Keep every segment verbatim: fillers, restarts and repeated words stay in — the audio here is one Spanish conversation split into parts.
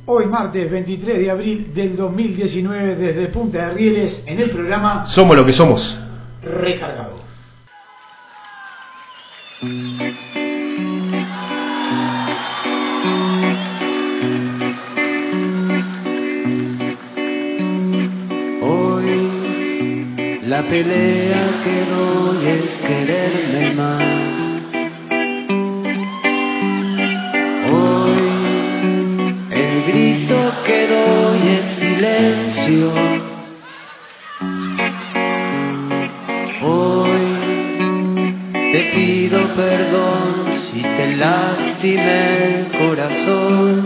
Hoy martes veintitrés de abril del dos mil diecinueve desde Punta de Rieles en el programa Somos lo que somos. Recargado. Hoy la pelea que doy es quererme más. El grito que doy es silencio. Hoy te pido perdón si te lastimé el corazón.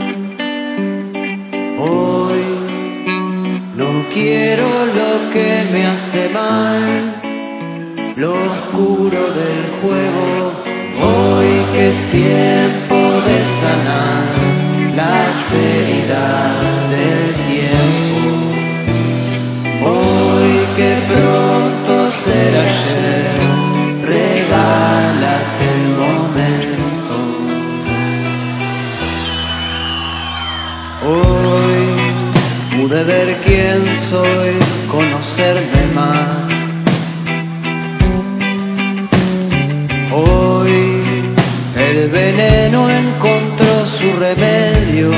Hoy no quiero lo que me hace mal, lo oscuro del juego. Hoy que es tiempo de sanar las heridas del tiempo. Hoy que pronto será ayer, regálate el momento. Hoy pude ver quién soy, conocerme más. Hoy el veneno encontró su remedio.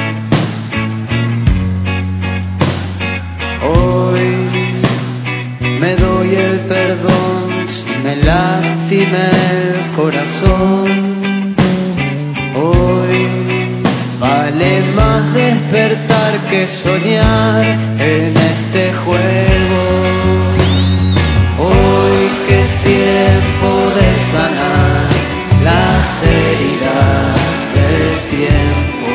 Hoy me doy el perdón si me lastimé el corazón. Hoy vale más despertar que soñar en este juego. Hoy que es tiempo de sanar las heridas del tiempo.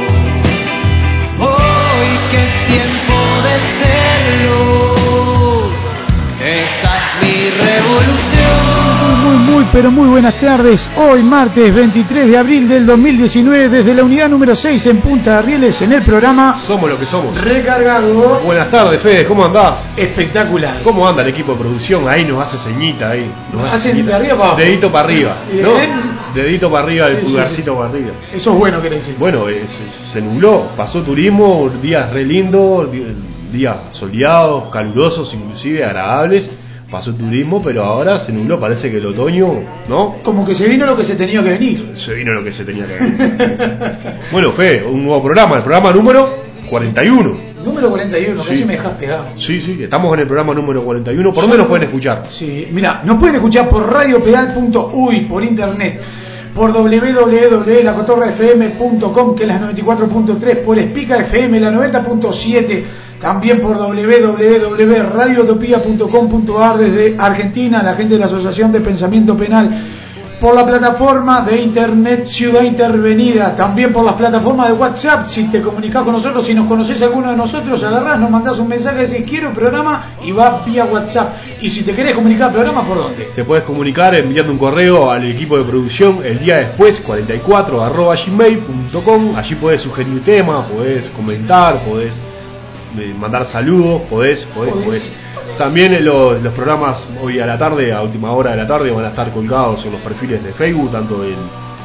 Hoy que es tiempo de ser luz, esa es mi revolución. Muy, muy, muy, pero muy buenas tardes. Hoy martes veintitrés de abril del dos mil diecinueve desde la unidad número seis en Punta de Rieles en el programa Somos lo que somos. Recargado. Buenas tardes, Fede, ¿cómo andás? Espectacular. ¿Cómo anda el equipo de producción? Ahí nos hace ceñita ahí. Nos hace Hacen ceñita. de arriba para abajo. Dedito para arriba, ¿no? ¿Eh? Dedito para arriba, Sí, el sí, pulgarcito sí. para arriba. Eso es bueno, quiere decir. Bueno, eh, se, se nubló, pasó turismo, días re lindos, di- días soleados, calurosos, inclusive agradables. Pasó turismo, pero ahora se nubló, parece que el otoño, ¿no? Como que se vino lo que se tenía que venir. Se vino lo que se tenía que ver. Bueno, Fede, un nuevo programa, el programa número cuarenta y uno. Número cuarenta y uno, Sí. casi me dejas pegado. Sí, sí, estamos en el programa número cuarenta y uno, por lo Sí. menos pueden escuchar. Sí, mira, nos pueden escuchar por radio pedal punto u y por internet, por doble u doble u doble u punto la cotorra f m punto com, que es la noventa y cuatro punto tres, por Spica F M, la noventa punto siete, también por doble u doble u doble u punto radio utopía punto com punto a r desde Argentina, la gente de la Asociación de Pensamiento Penal, por la plataforma de internet Ciudad Intervenida, también por las plataformas de WhatsApp. Si te comunicás con nosotros, si nos conocés a alguno de nosotros, agarrás, nos mandás un mensaje, decís quiero programa y va vía WhatsApp. Y si te querés comunicar al programa, ¿por dónde? Te puedes comunicar enviando un correo al equipo de producción el día después, cuarenta y cuatro arroba gmail punto com. Allí podés sugerir temas, podés comentar, podés eh, mandar saludos, podés, podés, Podés. podés. También en los, los programas hoy a la tarde, a última hora de la tarde, van a estar colgados en los perfiles de Facebook, tanto el,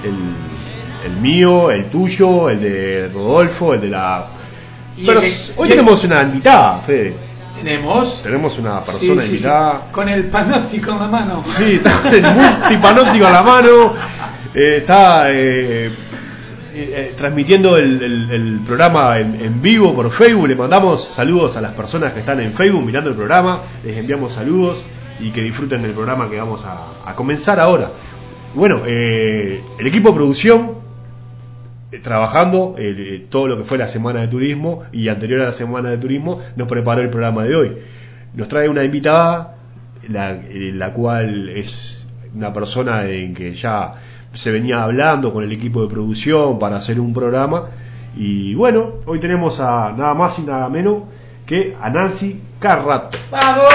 el, el mío, el tuyo, el de Rodolfo, el de la... Y Pero el- hoy y el- tenemos una invitada, Fede. Tenemos. Tenemos una persona Sí, sí, sí. invitada. Con el panóptico en la mano. Sí, está el multipanóptico a la mano. eh, está eh, eh, transmitiendo el, el, el programa en, en vivo por Facebook. Le mandamos saludos a las personas que están en Facebook mirando el programa. Les enviamos saludos y que disfruten del programa que vamos a, a comenzar ahora. Bueno, eh, el equipo de producción eh, trabajando eh, todo lo que fue la semana de turismo y anterior a la semana de turismo nos preparó el programa de hoy. Nos trae una invitada, la, eh, la cual es una persona en que ya se venía hablando con el equipo de producción para hacer un programa. Y bueno, hoy tenemos a nada más y nada menos que a Nancy Carrato. ¡Vamos!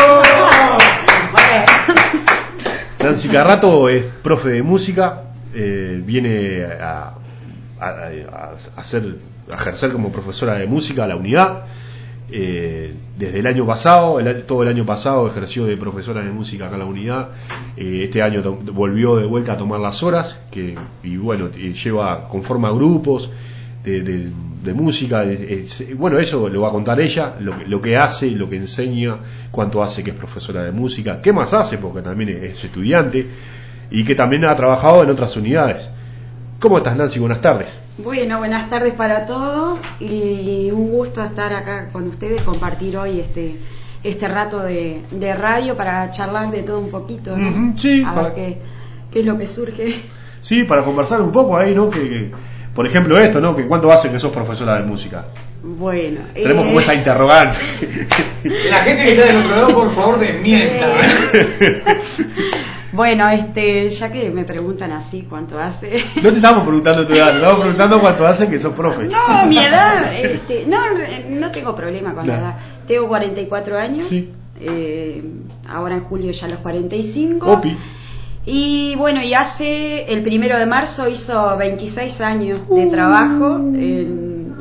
Nancy Carrato es profe de música, eh, viene a, a, a, hacer, a ejercer como profesora de música a la unidad. Eh, desde el año pasado, el, todo el año pasado ejerció de profesora de música acá en la unidad. Eh, este año to- volvió de vuelta a tomar las horas, que y bueno, y lleva, conforma grupos, de, de, de música. Es, es, bueno, eso lo va a contar ella, lo que, lo que hace, lo que enseña, cuánto hace que es profesora de música, qué más hace, porque también es estudiante, y que también ha trabajado en otras unidades. ¿Cómo estás, Nancy? Buenas tardes. Bueno, buenas tardes para todos y un gusto estar acá con ustedes, compartir hoy este este rato de, de radio para charlar de todo un poquito, ¿no? Uh-huh, sí, a para... ver qué, qué es lo que surge. Sí, para conversar un poco ahí, ¿no? Que, que, por ejemplo, esto, ¿no? Que ¿cuánto hace que sos profesora de música? Bueno, tenemos eh... como esa interrogante. La gente que está del otro lado, por favor, desmienta. Eh... Bueno, este, ya que me preguntan así cuánto hace. No te estamos preguntando tu edad, te estamos preguntando cuánto hace que sos profe. No, mi edad, este, no, no tengo problema con no. la edad. Tengo cuarenta y cuatro años. Sí. Eh, ahora en julio ya los cuarenta y cinco. Opi. Y bueno, y hace el primero de marzo hizo veintiséis años de trabajo en,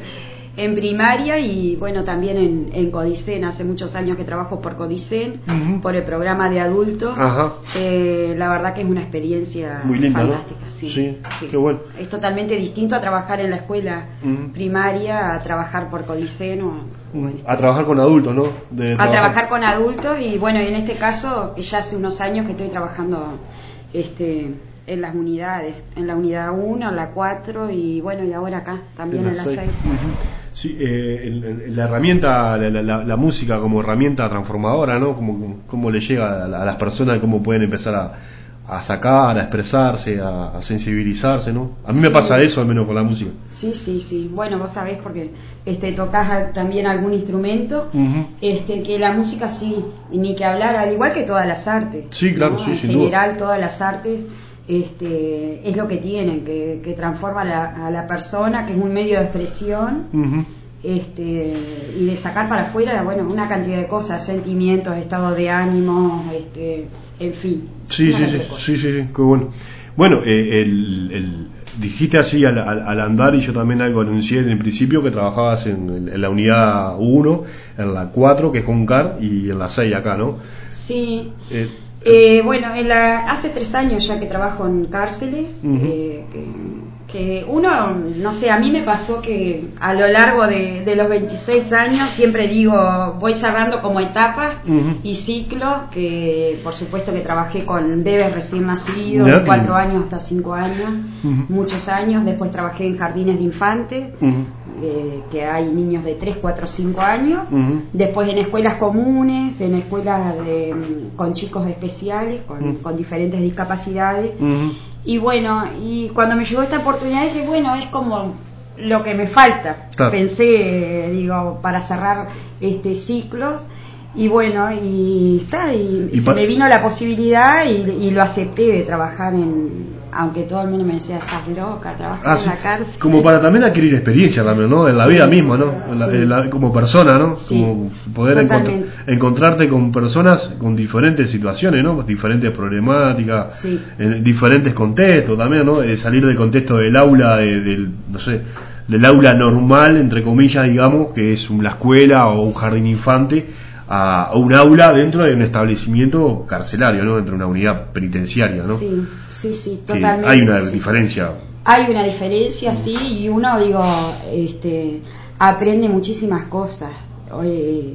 en primaria y bueno, también en, en Codicen. Hace muchos años que trabajo por Codicen, uh-huh. por el programa de adultos. Ajá. Eh, la verdad que es una experiencia muy linda, fantástica. ¿no? Sí, sí, sí. Qué bueno. Es totalmente distinto a trabajar en la escuela uh-huh. primaria, a trabajar por Codicen o, uh-huh. a trabajar con adultos, ¿no? De a trabajar. trabajar con adultos y bueno, y en este caso ya hace unos años que estoy trabajando este en las unidades, en la unidad uno, en la cuatro y bueno, y ahora acá también en la seis. Uh-huh. Sí, eh, el, el, la herramienta, la, la, la música como herramienta transformadora, ¿no? Como, cómo le llega a, a las personas, cómo pueden empezar a, a sacar, a expresarse, a, a sensibilizarse, ¿no? A mí sí. me pasa eso, al menos con la música. Sí, sí, sí. Bueno, vos sabés porque este tocás también algún instrumento, uh-huh. este que la música sí, ni que hablar, al igual que todas las artes. Sí, claro, ¿no? sí, en sin general duda. Todas las artes este es lo que tienen, que, que transforma a la, a la persona, que es un medio de expresión. Uh-huh. Este, y de sacar para afuera, bueno, una cantidad de cosas, sentimientos, estados de ánimo, este, en fin. Sí, sí, sí, sí, sí, sí, qué bueno. Bueno, eh, el, el, dijiste así al, al, al andar, y yo también algo anuncié en el principio, que trabajabas en, en la unidad uno, en la cuatro, que es Concar, y en la seis acá, ¿no? Sí. Eh, eh, bueno, en la, hace tres años ya que trabajo en cárceles, uh-huh. eh, que, que uno, no sé, a mí me pasó que a lo largo de, de los veintiséis años siempre digo, voy cerrando como etapas uh-huh. y ciclos, que por supuesto que trabajé con bebés recién nacidos, de cuatro años hasta cinco años, uh-huh. muchos años. Después trabajé en jardines de infantes, uh-huh. eh, que hay niños de tres, cuatro, cinco años. Uh-huh. Después en escuelas comunes, en escuelas de, con chicos especiales, con, uh-huh. con diferentes discapacidades. Uh-huh. Y bueno, y cuando me llegó esta oportunidad dije, bueno, es como lo que me falta. Claro. Pensé, digo, para cerrar este ciclo. Y bueno, y está, y, y se pa- me vino la posibilidad y, y lo acepté de trabajar en... Aunque todo el mundo me decía, estás loca, trabajar ah, en la cárcel. Como para también adquirir experiencia también, ¿no? En la sí, vida misma, ¿no? En la, sí. en la, como persona, ¿no? Sí, como poder encont- encontrarte con personas con diferentes situaciones, ¿no? Diferentes problemáticas, sí. en diferentes contextos también, ¿no? Eh, salir del contexto del aula, de, del, no sé, del aula normal, entre comillas, digamos, que es la escuela o un jardín infante, a un aula dentro de un establecimiento carcelario, ¿no? Dentro de una unidad penitenciaria, ¿no? Sí, sí, sí, totalmente. Que hay una sí. diferencia. Hay una diferencia, sí, y uno, digo, este, aprende muchísimas cosas. Oye,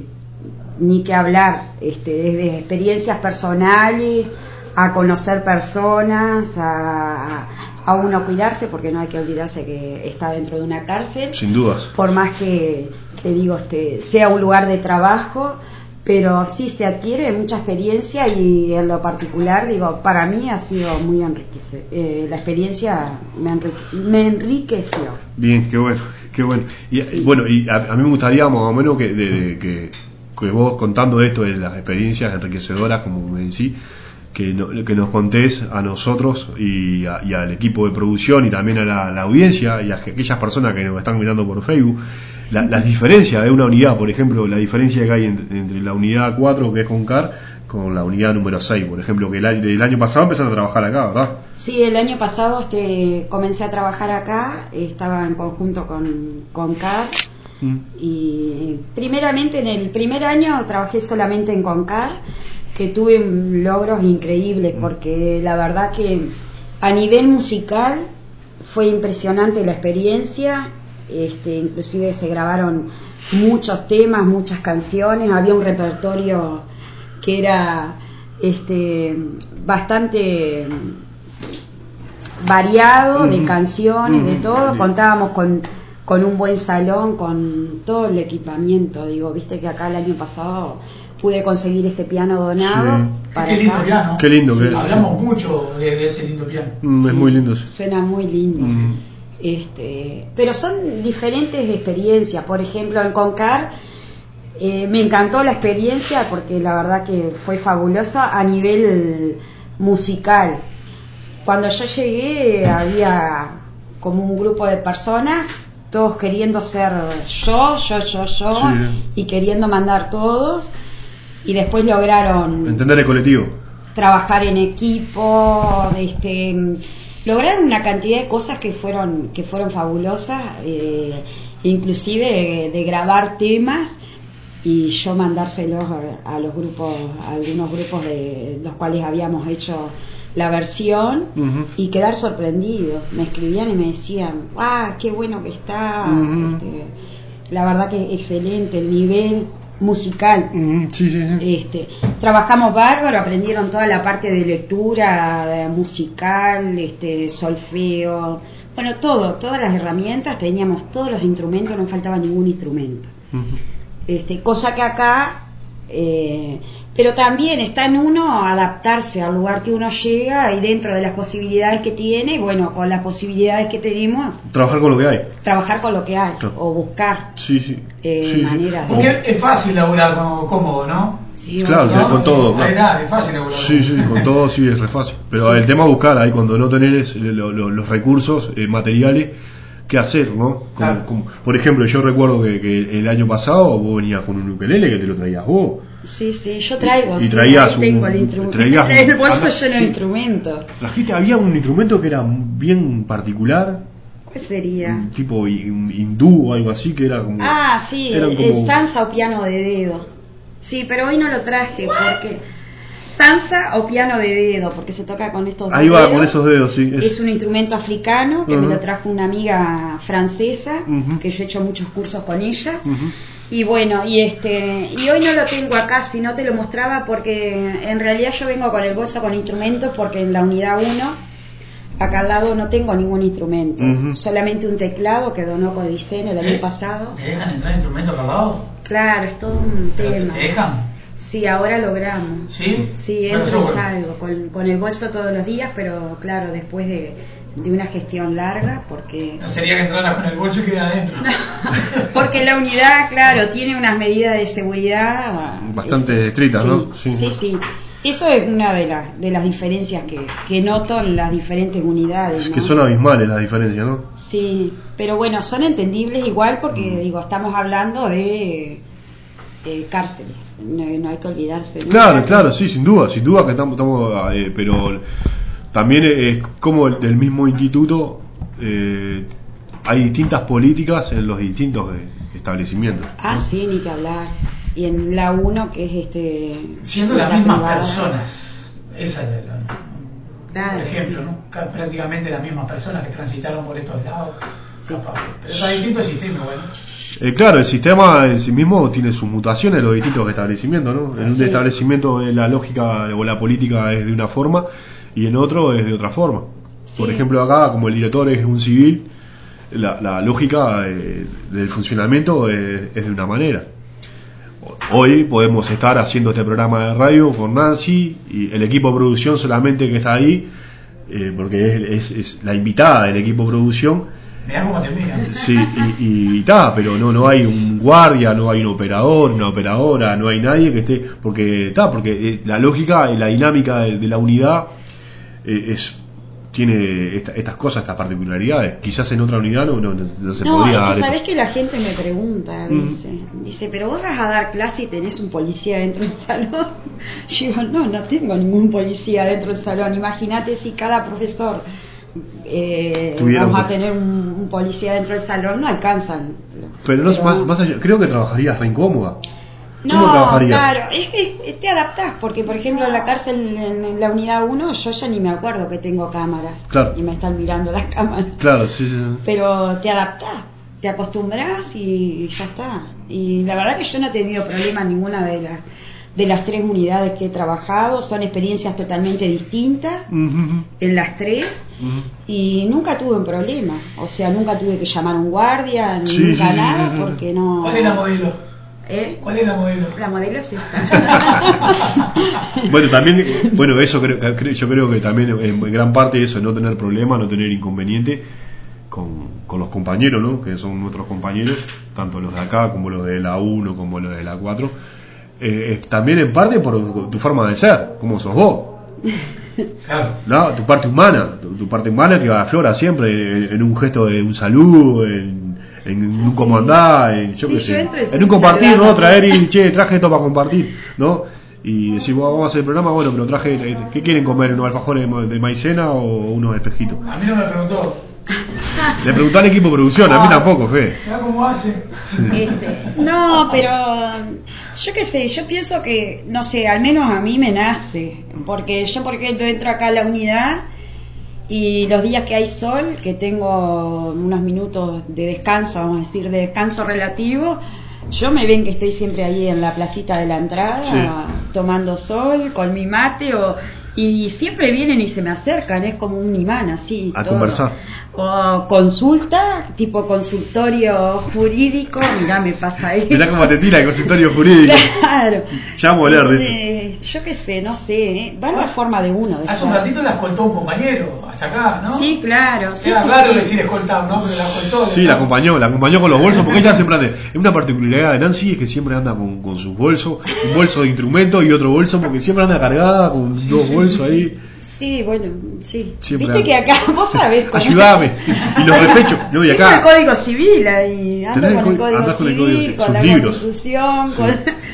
ni que hablar, este, desde experiencias personales, a conocer personas, a, a uno cuidarse, porque no hay que olvidarse que está dentro de una cárcel. Sin dudas. Por más que, te digo, este, sea un lugar de trabajo, pero sí se adquiere mucha experiencia y en lo particular, digo, para mí ha sido muy enriquecedor. Eh, la experiencia me, enrique- me enriqueció. Bien, qué bueno, qué bueno. Y sí. bueno, y a, a mí me gustaría más o menos que, de, de, que, que vos contando esto de las experiencias enriquecedoras, como me decís, que, no, que nos contés a nosotros y, a, y al equipo de producción y también a la, la audiencia y a aquellas personas que nos están mirando por Facebook, la, las diferencias de una unidad, por ejemplo, la diferencia que hay entre, entre la unidad cuatro, que es Concar, con la unidad número seis, por ejemplo, que el año, el año pasado empezaron a trabajar acá, ¿verdad? Sí, el año pasado este, comencé a trabajar acá, estaba en conjunto con, con C A R, mm. y primeramente en el primer año trabajé solamente en Concar, que tuve logros increíbles, porque la verdad que a nivel musical fue impresionante la experiencia, este, inclusive se grabaron muchos temas, muchas canciones, había un repertorio que era este, bastante variado, uh-huh. de canciones, uh-huh. de todo, uh-huh. contábamos con, con un buen salón, con todo el equipamiento, digo, viste que acá el año pasado pude conseguir ese piano donado. Sí. Para qué lindo acá. piano. Qué lindo. Sí, que hablamos mucho de, de ese lindo piano. Mm, sí, es muy lindo. Sí. Suena muy lindo. Mm. Este, pero son diferentes experiencias. Por ejemplo, en Concar eh, me encantó la experiencia porque la verdad que fue fabulosa a nivel musical. Cuando yo llegué había como un grupo de personas, todos queriendo ser yo, yo, yo, yo, sí. y queriendo mandar todos. Y después lograron entender el colectivo, trabajar en equipo, este, lograron una cantidad de cosas que fueron que fueron fabulosas, eh, inclusive de, de grabar temas y yo mandárselos a, a los grupos, a algunos grupos de los cuales habíamos hecho la versión, uh-huh. y quedar sorprendido. Me escribían y me decían, ¡ah, qué bueno que está! Uh-huh. Este, la verdad que excelente el nivel musical. Uh-huh. Sí, sí, sí. Este, trabajamos bárbaro, aprendieron toda la parte de lectura de musical, este, solfeo, bueno, todo, todas las herramientas, teníamos todos los instrumentos, no faltaba ningún instrumento. Uh-huh. Este, cosa que acá eh, pero también está en uno adaptarse al lugar que uno llega y dentro de las posibilidades que tiene, bueno, con las posibilidades que tenemos, trabajar con lo que hay, trabajar con lo que hay, claro. o buscar sí, sí. Eh, sí, maneras. Sí. Porque es fácil laburar con, cómodo, ¿no? Sí, claro, ¿no? con todo. No hay nada, es fácil laburar. Sí, sí, con todo sí es re fácil. Pero sí. El tema es buscar ahí cuando no tenés lo, lo, los recursos eh, materiales, qué hacer, ¿no? Como, claro. como, por ejemplo, yo recuerdo que, que el año pasado vos venías con un ukelele que te lo traías vos. Sí, sí, yo traigo. Y, y sí, traías ahí tengo un, el instrumento. traías el un, bolso ah, lleno de sí. instrumentos. Trajiste, había un instrumento que era bien particular. ¿Cuál sería? Un tipo un hindú o algo así que era como. Ah, sí, el, como... el sansa o piano de dedo. Sí, pero hoy no lo traje porque. Sansa o piano de dedo, porque se toca con estos Ahí dedos. va, con esos dedos, sí. Es, es un instrumento africano que uh-huh. me lo trajo una amiga francesa, uh-huh. que yo he hecho muchos cursos con ella. Uh-huh. Y bueno, y este y hoy no lo tengo acá, si no te lo mostraba, porque en realidad yo vengo con el bolso con instrumentos, porque en la unidad uno, acá al lado no tengo ningún instrumento, uh-huh. solamente un teclado que donó Codicen el año pasado. ¿Te dejan entrar instrumentos acá al lado? Claro, es todo un tema. ¿Te dejan? Sí, ahora logramos. ¿Sí? Sí, entro y salgo con, con el bolso todos los días, pero claro, después de, de una gestión larga, porque... No sería que entraras con el bolso y quedara adentro. No, porque la unidad, claro, tiene unas medidas de seguridad... bastante este, estrictas, sí, ¿no? Sí, sí, sí. Eso es una de, la, de las diferencias que, que noto en las diferentes unidades. Es ¿no? que son abismales las diferencias, ¿no? Sí, pero bueno, son entendibles igual porque, mm. digo, estamos hablando de... Eh, cárceles, no, no hay que olvidarse. Claro, claro, sí, sin duda, sin duda que estamos, estamos eh, pero también es como el, del mismo instituto, eh, hay distintas políticas en los distintos eh, establecimientos. Ah, ¿no? Sí, ni que hablar. Y en la uno, que es este... Siendo las la mismas privada. Personas, esa es la, la claro, por ejemplo, sí. ¿no? Prácticamente las mismas personas que transitaron por estos lados. Sí. Pero está distinto el sistema, bueno. Eh, claro, el sistema en sí mismo tiene sus mutaciones en los distintos establecimientos, ¿no? En un sí. establecimiento la lógica o la política es de una forma y en otro es de otra forma. Sí. Por ejemplo, acá, como el director es un civil, la, la lógica eh, del funcionamiento es, es de una manera. Hoy podemos estar haciendo este programa de radio con Nancy y el equipo de producción solamente que está ahí, eh, porque es, es, es la invitada del equipo de producción. Mirá cómo te miran. Sí, y está, pero no no hay un guardia, no hay un operador, una operadora, no hay nadie que esté, porque está, porque la lógica y la dinámica de, de la unidad eh, es tiene esta, estas cosas, estas particularidades. Quizás en otra unidad no, no, no se no, podría dar. No, sabés esto. que la gente me pregunta a veces, mm. dice, pero vos vas a dar clase y tenés un policía dentro del salón. Yo digo, no, no tengo ningún policía dentro del salón. Imagínate si cada profesor Eh, vamos a tener un, un policía dentro del salón, no alcanzan. Pero no, pero más, más allá, creo que trabajarías re incómoda. ¿Cómo No, trabajarías? claro, es que te adaptás, porque por ejemplo en la cárcel, en la unidad uno, yo ya ni me acuerdo que tengo cámaras. Claro. Y me están mirando las cámaras. Claro, sí, sí. sí. Pero te adaptás, te acostumbras y ya está. Y la verdad que yo no he tenido problema en ninguna de las de las tres unidades que he trabajado, son experiencias totalmente distintas Uh-huh. en las tres Uh-huh. y nunca tuve un problema, o sea, nunca tuve que llamar a un guardia, Sí, nunca sí, sí, nada, sí, sí. porque no... ¿Cuál es la modelo? ¿Eh? ¿Cuál es la modelo? La modelo es esta. Bueno, también, eh, bueno, eso creo, creo- yo creo que también en gran parte eso, no tener problema, no tener inconveniente con, con los compañeros, ¿no? Que son nuestros compañeros, tanto los de acá como los de la uno, como los de la cuatro. Eh, es también en parte por tu forma de ser, como sos vos, Claro. ¿no? Tu parte humana, tu, tu parte humana que aflora siempre en, en un gesto de un saludo, en, en un cómo andás, en, yo Sí, qué yo sé, entro y en un compartir, saludando. ¿no? Traer y, che, traje esto para compartir, ¿no? Y decir, bueno, vamos a hacer el programa, bueno, pero traje, eh, ¿qué quieren comer? ¿Unos alfajores de, ma- de maicena o unos espejitos? A mí no me preguntó. Le preguntó al equipo de producción, a mí tampoco, Fe. ¿Sabes cómo hace? Este, no, pero yo qué sé, yo pienso que, no sé, al menos a mí me nace, porque yo por ejemplo entro acá a la unidad y los días que hay sol, que tengo unos minutos de descanso, vamos a decir, de descanso relativo, yo me ven que estoy siempre ahí en la placita de la entrada, Sí. tomando sol, con mi mate, o, y siempre vienen y se me acercan, es como un imán así. A todo. conversar. O consulta, tipo consultorio jurídico, mirá, me pasa ahí. Mirá cómo te tira el consultorio jurídico. Claro. Ya vamos a hablar de eso. Eh, yo qué sé, no sé, ¿eh? Va la forma de uno. De Hace un ser. ratito la escoltó un compañero, hasta acá, ¿no? Sí, claro. Sí, Era sí, raro sí. decir escoltar, ¿no? Pero la escoltó. Sí, la acompañó, la acompañó con los bolsos, porque ella siempre anda. Es una particularidad de Nancy, es que siempre anda con, con sus bolsos, un bolso de instrumentos y otro bolso, porque siempre anda cargada con dos bolsos ahí. Sí, bueno, sí. Siempre Viste que acá, vos sabés. con- Ayúdame. Y los respechos. No, y Tengo acá. el código civil ahí, ando Tenés el con el co- código andás con el civil, código- con sus la libros. constitución, Sí. con,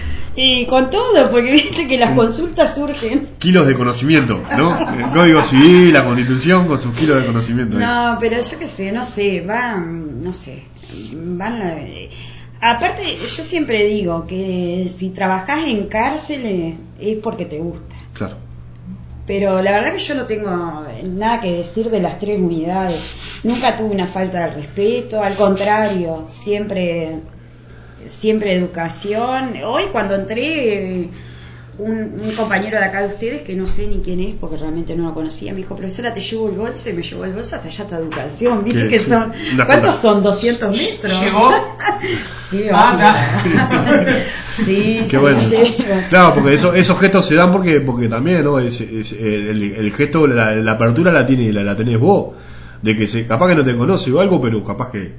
y con todo, porque viste que las Sí. consultas surgen. Kilos de conocimiento, ¿no? El código civil, la constitución, con sus kilos de conocimiento. ahí. No, pero yo qué sé, no sé, van, no sé, van a- eh, aparte, yo siempre digo que si trabajás en cárceles es porque te gusta. Claro. Pero la verdad que yo no tengo nada que decir de las tres unidades. Nunca tuve una falta de respeto, al contrario, siempre siempre educación. Hoy cuando entré, un, un compañero de acá de ustedes, que no sé ni quién es, porque realmente no lo conocía, me dijo, profesora, te llevo el bolso, y me llevó el bolso hasta allá hasta educación. ¿Viste ¿Qué? que Sí. son? Unas ¿Cuántos cuantas. son? ¿doscientos metros? ¿Llegó? Sí, Ah, obvio. Sí, Qué sí, bueno. llega. Claro, porque eso, esos gestos se dan porque porque también, ¿no? Es, es- el, el gesto, la, la apertura la tiene la, la tenés vos. De que se, capaz que no te conoce o algo, pero capaz que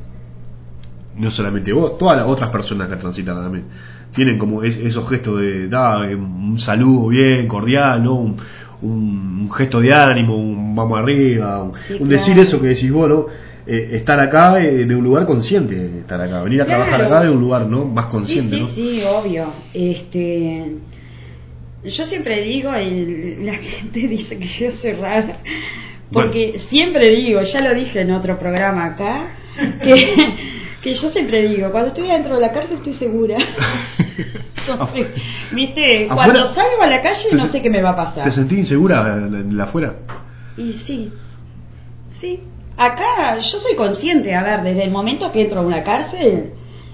no solamente vos, todas las otras personas que transitan también tienen como es- esos gestos de da, un saludo bien cordial, ¿no? Un, un, un gesto de ánimo, un vamos arriba, un, Sí, un claro. decir eso que decís vos, ¿no? Eh, estar acá eh, de un lugar consciente, estar acá, venir a trabajar Claro. acá de un lugar, ¿no? Más consciente, sí, ¿no? sí, sí, obvio. Este, yo siempre digo, y la gente dice que yo soy rara, porque siempre digo, ya lo dije en otro programa acá, que, que yo siempre digo, cuando estoy dentro de la cárcel estoy segura. Entonces, viste, ¿Afuera? cuando salgo a la calle ¿Te no se- sé qué me va a pasar. ¿Te sentís insegura en la- en la afuera? Y sí, sí. Acá yo soy consciente, a ver, desde el momento que entro a una cárcel,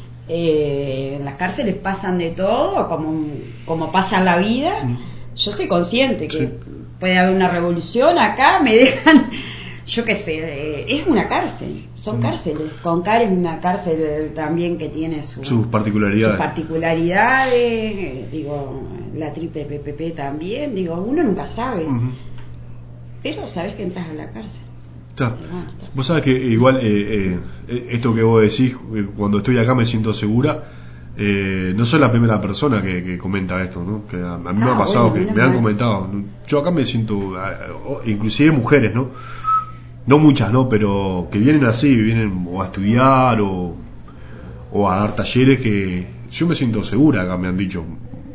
eh, en las cárceles pasan de todo, como, como pasa en la vida. Mm. Yo soy consciente que Sí. puede haber una revolución acá, me dejan, yo qué sé, eh, es una cárcel, son Mm. cárceles. Concar es una cárcel también que tiene su, Sus particularidades. sus particularidades, eh, digo, la triple P P P también, digo, uno nunca sabe, Ujú. pero sabes que entras a la cárcel. Está. Y bueno, está. Vos sabés que igual eh, eh, esto que vos decís, eh, cuando estoy acá me siento segura. Eh, no soy la primera persona que, que comenta esto, ¿no? Que a, a mí me Ah, ha pasado, bueno, que menos me han mal. comentado. Yo acá me siento, ah, oh, inclusive mujeres, ¿no? No muchas, ¿no? Pero que vienen así, vienen o a estudiar o, o a dar talleres, que yo me siento segura acá, me han dicho.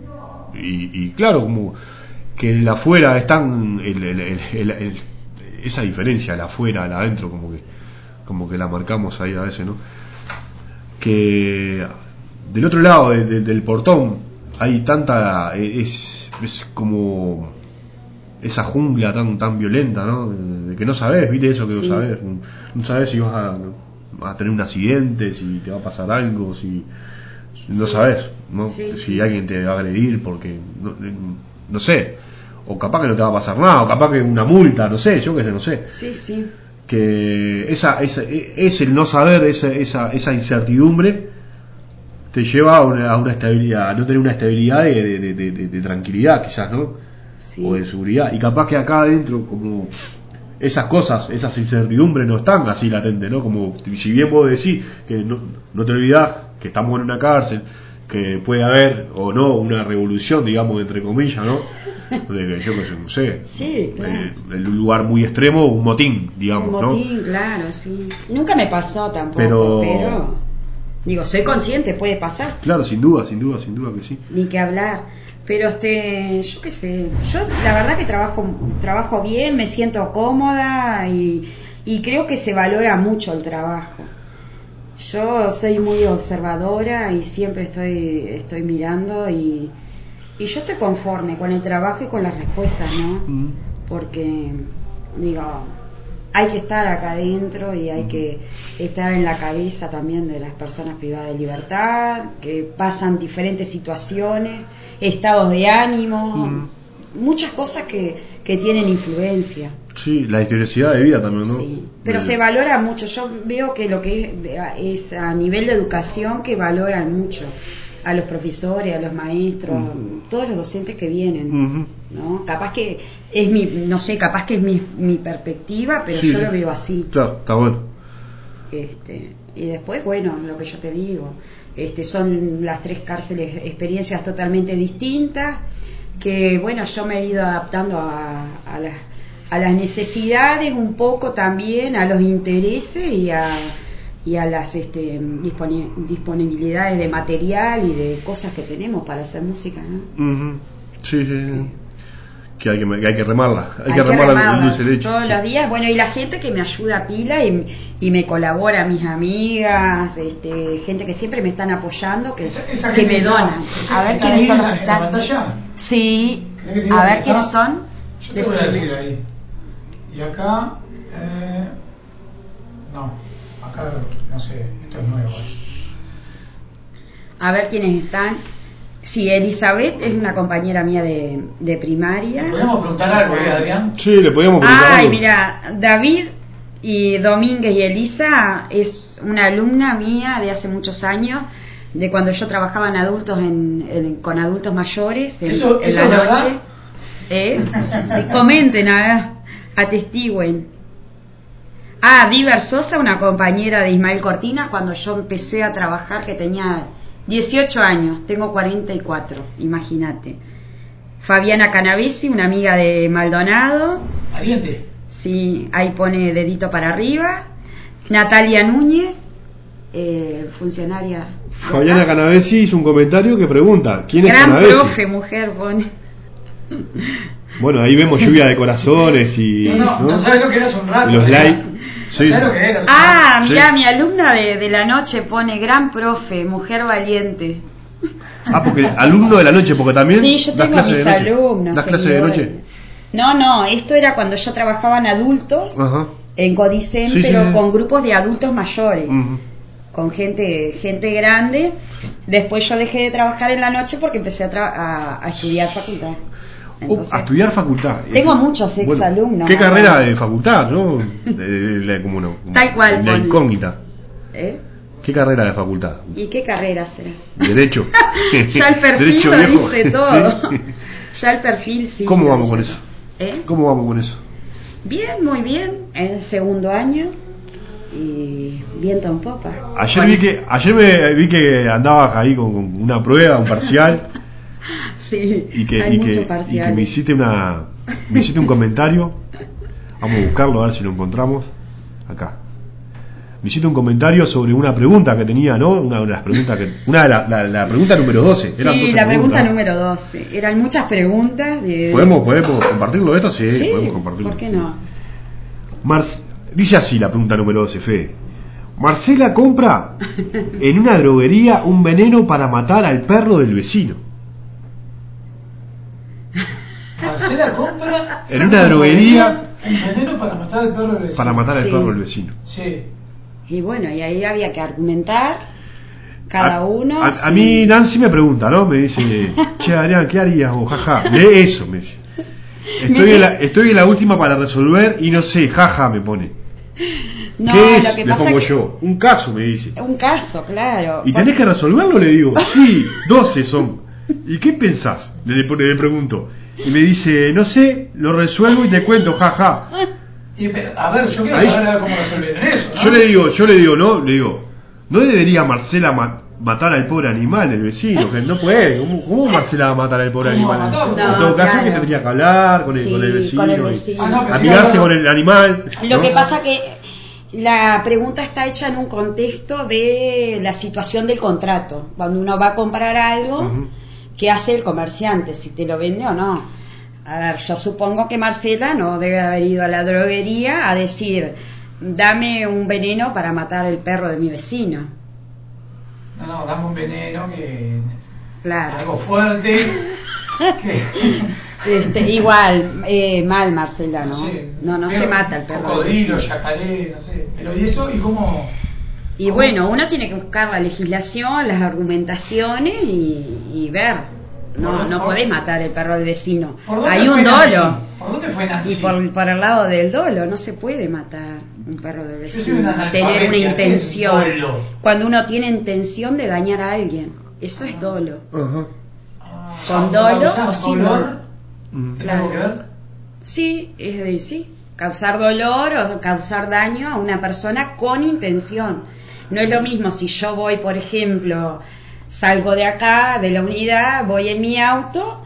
Y, y claro, como que el afuera están el, el, el, el- el- esa diferencia, el afuera, el adentro, como que como que la marcamos ahí a veces, ¿no? Que del otro lado de, de, del portón hay tanta, es, es como esa jungla tan tan violenta, ¿no? De, de que no sabes, viste eso que sí. no sabes, no sabes si vas a, a tener un accidente, si te va a pasar algo, si no sí. sabes, ¿no? Sí, si sí. alguien te va a agredir porque no, no sé, o capaz que no te va a pasar nada, o capaz que una multa, no sé, yo qué sé, no sé. Sí, sí. Que esa, esa es el no saber, esa esa esa incertidumbre te lleva a una, a una estabilidad, a no tener una estabilidad de, de, de, de, de tranquilidad quizás, ¿no? Sí. O de seguridad, y capaz que acá adentro como esas cosas, esas incertidumbres no están así latentes, ¿no? Como si bien vos decís que no, no te olvidás que estamos en una cárcel, que puede haber o no una revolución, digamos, entre comillas, ¿no? De que yo que sé, no sé, sí, claro. en un lugar muy extremo, un motín, digamos, un motín, ¿no? claro, sí. Nunca me pasó tampoco, pero... pero digo, soy consciente, puede pasar. Claro, sin duda, sin duda, sin duda que sí. Ni que hablar. Pero este, yo qué sé, yo la verdad que trabajo trabajo bien, me siento cómoda y, y creo que se valora mucho el trabajo. Yo soy muy observadora y siempre estoy estoy mirando y, y yo estoy conforme con el trabajo y con las respuestas, ¿no? Mm. Porque, digo, hay que estar acá adentro y hay que estar en la cabeza también de las personas privadas de libertad, que pasan diferentes situaciones, estados de ánimo, mm. muchas cosas que, que tienen influencia. Sí, la diversidad de vida también, ¿no? Sí, pero eh. se valora mucho. Yo veo que lo que es, es a nivel de educación que valoran mucho a los profesores, a los maestros, mm. todos los docentes que vienen, mm-hmm. ¿no? Capaz que es mi, no sé, capaz que es mi, mi perspectiva, pero sí, yo lo veo así. Claro, está bueno. Este, y después, bueno, lo que yo te digo, este, son las tres cárceles experiencias totalmente distintas, que bueno, yo me he ido adaptando a, a las a las necesidades un poco también, a los intereses y a y a las este, disponibilidades de material y de cosas que tenemos para hacer música, ¿no? Uh-huh. Sí, sí, sí. Que hay que, que hay que remarla, hay, hay que, que remarla, remarla el dulce leche. Todos sí. los días, bueno, y la gente que me ayuda a pila y, y me colabora, mis amigas, este, gente que siempre me están apoyando, que, esa, esa que me donan. A ver quiénes son los que están. Sí, a ver quiénes son. Yo te voy a decir ahí. Y acá, eh, no, acá no sé, esto es nuevo. A ver quiénes están. Sí, Elizabeth es una compañera mía de, de primaria. ¿Le podemos preguntar algo, ¿eh, Adrián? Sí, le podemos preguntar Ay, algo. Ay, mira, David y Domínguez y Elisa es una alumna mía de hace muchos años, de cuando yo trabajaba en adultos en, en, con adultos mayores en, ¿Eso, en eso la es noche. ¿Eh? Sí, comenten, a ver, atestiguen. Ah, Diver Sosa, una compañera de Ismael Cortinas, cuando yo empecé a trabajar, que tenía dieciocho años, tengo cuarenta y cuatro, imagínate. Fabiana Canavesi, una amiga de Maldonado. ¿Pariente? Sí, ahí pone dedito para arriba. Natalia Núñez, eh, funcionaria. Fabiana Canavesi hizo un comentario que pregunta, ¿quién es Gran Canavesi? Gran profe, mujer, pone. Bueno, ahí vemos lluvia de corazones y... Sí, no, no, no sabes lo que era hace un rato. Y los likes. Sí. ¿Sabes lo que era? Ah, sí. Mirá, mi alumna de, de la noche pone gran profe, mujer valiente. Ah, porque alumno de la noche, porque también sí, yo tengo das mis alumnos. ¿Das clase de noche? No, no, esto era cuando yo trabajaba en adultos, ajá, en Codicen, sí, pero sí, con grupos de adultos mayores, uh-huh, con gente gente grande. Después yo dejé de trabajar en la noche porque empecé a, tra- a, a estudiar facultad. Entonces, uh, a estudiar facultad. Tengo muchos exalumnos. Bueno, ¿qué carrera de facultad, no? De, de, de, como no, tal cual. La incógnita. ¿Eh? ¿Qué carrera de facultad? ¿Y qué carrera será? Derecho. Ya el perfil Derecho lo viejo. dice todo. Sí. Ya el perfil sí. ¿Cómo vamos con eso? ¿Eh? ¿Cómo vamos con eso? Bien, muy bien. En el segundo año y viento en popa. Ayer vi que ayer me vi que andabas ahí con, con una prueba, un parcial. Sí. Y que, hay y, mucho que, y que me hiciste una me hiciste un comentario. Vamos a buscarlo a ver si lo encontramos acá. Me hiciste un comentario sobre una pregunta que tenía, ¿no? Una de las preguntas que una de la, la, la pregunta número doce. Eran sí, la pregunta número doce. Eran muchas preguntas. De... ¿Podemos, ¿Podemos compartirlo esto? Sí, sí, podemos compartirlo. ¿por qué no? Mar... Dice así la pregunta número doce, Fede. Marcela compra en una droguería un veneno para matar al perro del vecino. Marcela compra en una droguería un veneno para matar al perro del vecino. Para matar al Sí. perro del vecino. Sí. Y bueno, y ahí había que argumentar cada a, uno. A, a sí. mí Nancy me pregunta, ¿no? Me dice, che, Adrián, ¿qué harías vos? Jaja, lee eso, me dice. Estoy en, la, estoy en la última para resolver y no sé, jaja, me pone. No, ¿Qué es? lo que Le pasa pongo que- yo. Un caso, me dice. Un caso, claro. ¿Y tenés que resolverlo? Le digo, sí, doce son. ¿Y qué pensás? Le, le, le pregunto. Y me dice, no sé, lo resuelvo y te cuento, jaja. Y, pero, a ver, yo quiero Ahí- saber cómo resolvieron eso, ¿no? Yo le digo, yo le digo, no, le digo, no debería Marcela ma- matar al pobre animal del vecino, que no puede. ¿Cómo, cómo Marcela va a matar al pobre ¿Cómo animal? va a matarlo? En No, todo caso, claro. que tendría que hablar con el, Sí, con el vecino, con el y vecino. Ah, no, pero amigarse sí, con el animal. Lo ¿no? que pasa que la pregunta está hecha en un contexto de la situación del contrato. Cuando uno va a comprar algo, Ujú. ¿qué hace el comerciante? Si te lo vende o no. A ver, yo supongo que Marcela no debe haber ido a la droguería a decir, dame un veneno para matar el perro de mi vecino. No, no, dame un veneno que... Claro. Algo fuerte. que... Este, igual, eh, mal Marcela, ¿no? sé, No, no pero se mata el perro del Cocodrilo, vecino. yacaré, no sé. Pero ¿y eso? ¿Y cómo...? Y bueno, uno tiene que buscar la legislación, las argumentaciones y, y ver. No, Por- no por- podés matar el perro del vecino. ¿Por dónde Hay fue un Nancy? dolo. ¿Por dónde fue Nancy? Y por, por el lado del dolo, no se puede matar un perro del Yo soy vecino. una analfabeta, Tener una ¿qué es intención. dolo? Cuando uno tiene intención de dañar a alguien, eso es dolo. Ajá. Ah, ¿Con ¿para dolo causar o sin dolor? dolo? Mm. ¿Tiene algo que ver? Sí, es de sí. Causar dolor o causar daño a una persona con intención. No es lo mismo si yo voy, por ejemplo, salgo de acá, de la unidad, voy en mi auto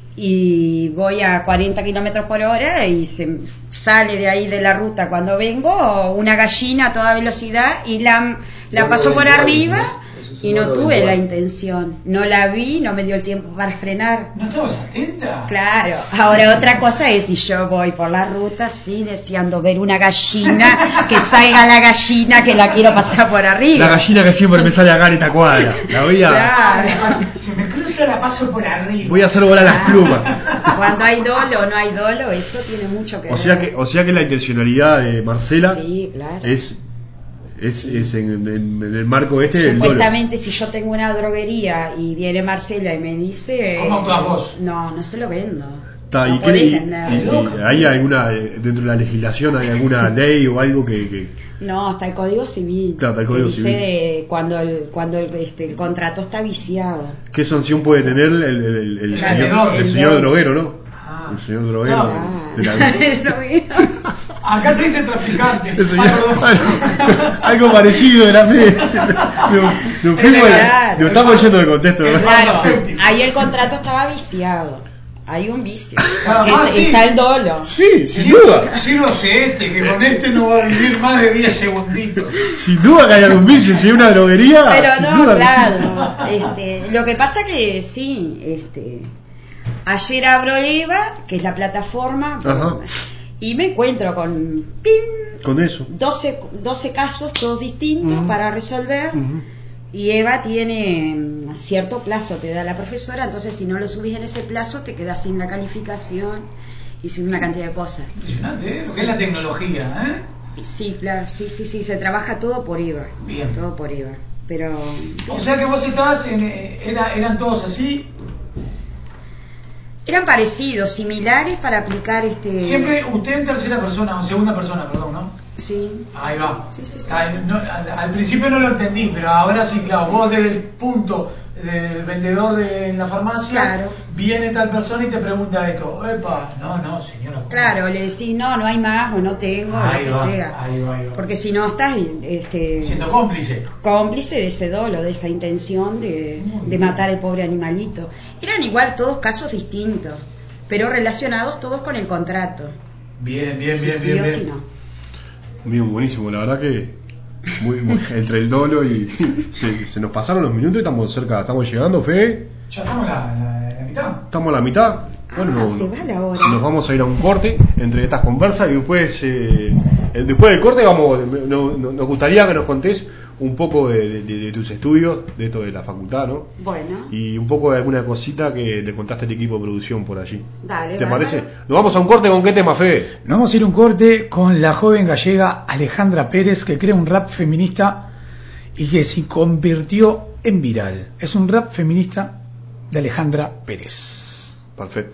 y voy a cuarenta kilómetros por hora y se sale de ahí de la ruta cuando vengo una gallina a toda velocidad y la, la paso por arriba y no tuve la intención. No la vi, no me dio el tiempo para frenar. ¿No estabas atenta? Claro, ahora otra cosa es si yo voy por la ruta, sí, deseando ver una gallina, que salga la gallina, que la quiero pasar por arriba. La gallina que siempre me sale acá en esta cuadra. La voy a, Claro. Si me cruza la paso por arriba. voy a hacer volar las plumas. Cuando hay dolo o no hay dolo, eso tiene mucho que O ver. sea que, o sea que la intencionalidad de Marcela Sí, claro. es, es, es en, en- en el marco este del dolo. Supuestamente si yo tengo una droguería y viene Marcela y me dice... ¿Cómo actúas vos? No, no se lo vendo. Está, No ¿y qué- podés y- vender. y- y ¿Hay alguna, eh, dentro de la legislación, hay alguna ley o algo que, que No, está el Código Civil. Claro, está el que Código dice Civil. de cuando el, cuando el, este, el contrato está viciado. qué sanción puede tener el, el, el- el Claro, señor, el el señor dolo. droguero, ¿no? Ah. El señor droguero. Claro. de la- Lo veo. Acá se dice traficante. el señor- Ah, perdón. algo parecido de la fe. Nos- nos fuimos- Claro. nos estamos yendo del contexto, ¿no? Claro, farmacéutico. ahí el contrato estaba viciado. Hay un vicio. Ah, Que ah, es- sí. Está el dolo. Sí, sin Sí, duda. sí lo sé este, que con este no va a vivir más de diez segunditos. Sin duda que hay algún vicio. Si hay una droguería, Pero sin no, duda que sí. claro. Este, lo que pasa que sí, este, ayer abro Eva, que es la plataforma, Ajá. y me encuentro con ¡pim! Con eso. doce, doce casos, todos distintos Ujú. para resolver. Ujú. Y Eva tiene mm, cierto plazo, te da la profesora, entonces si no lo subís en ese plazo te quedas sin la calificación y sin una cantidad de cosas. Impresionante, ¿eh? Lo que es la tecnología, ¿eh? Sí, claro, sí, sí, sí, se trabaja todo por Eva. Bien. Todo por Eva. Pero... O sea que vos estabas en... eh, Era, eran todos así. Eran parecidos, similares para aplicar este... Siempre usted en tercera persona, o en segunda persona, perdón, ¿no? Sí. Ahí va. Sí, sí, sí. Ah, no, al, al principio no lo entendí, pero ahora sí, claro. Vos desde el punto del vendedor de en la farmacia, Claro. viene tal persona y te pregunta esto. Epa, no, no, señora. ¿cómo? Claro, le decís, no, no hay más o no tengo, Ahí lo que va, sea. ahí va, ahí va. Porque si no estás este, Siendo cómplice. cómplice de ese dolo, de esa intención de, Muy de bien. matar al pobre animalito. Eran igual todos casos distintos, pero relacionados todos con el contrato. Bien, bien, Si bien, sí bien, o bien. si no. Bien, buenísimo. La verdad que muy, muy- entre el dolo y se, se nos pasaron los minutos y estamos cerca, estamos llegando, Fe. Ya estamos en la, la, la mitad. Estamos a la mitad. Bueno, Ah, no- se va la hora. nos vamos a ir a un corte entre estas conversas y después eh, Eh, después del corte vamos, no, no, nos gustaría que nos contés un poco de, de, de tus estudios, de esto de la facultad, ¿no? Bueno. Y un poco de alguna cosita que le contaste al equipo de producción por allí. Dale, ¿Te vale. parece? Nos vamos a un corte, ¿con qué tema, Fede? Nos vamos a ir a un corte con la joven gallega Alejandra Pérez, que crea un rap feminista y que se convirtió en viral. Es un rap feminista de Alejandra Pérez. Perfecto.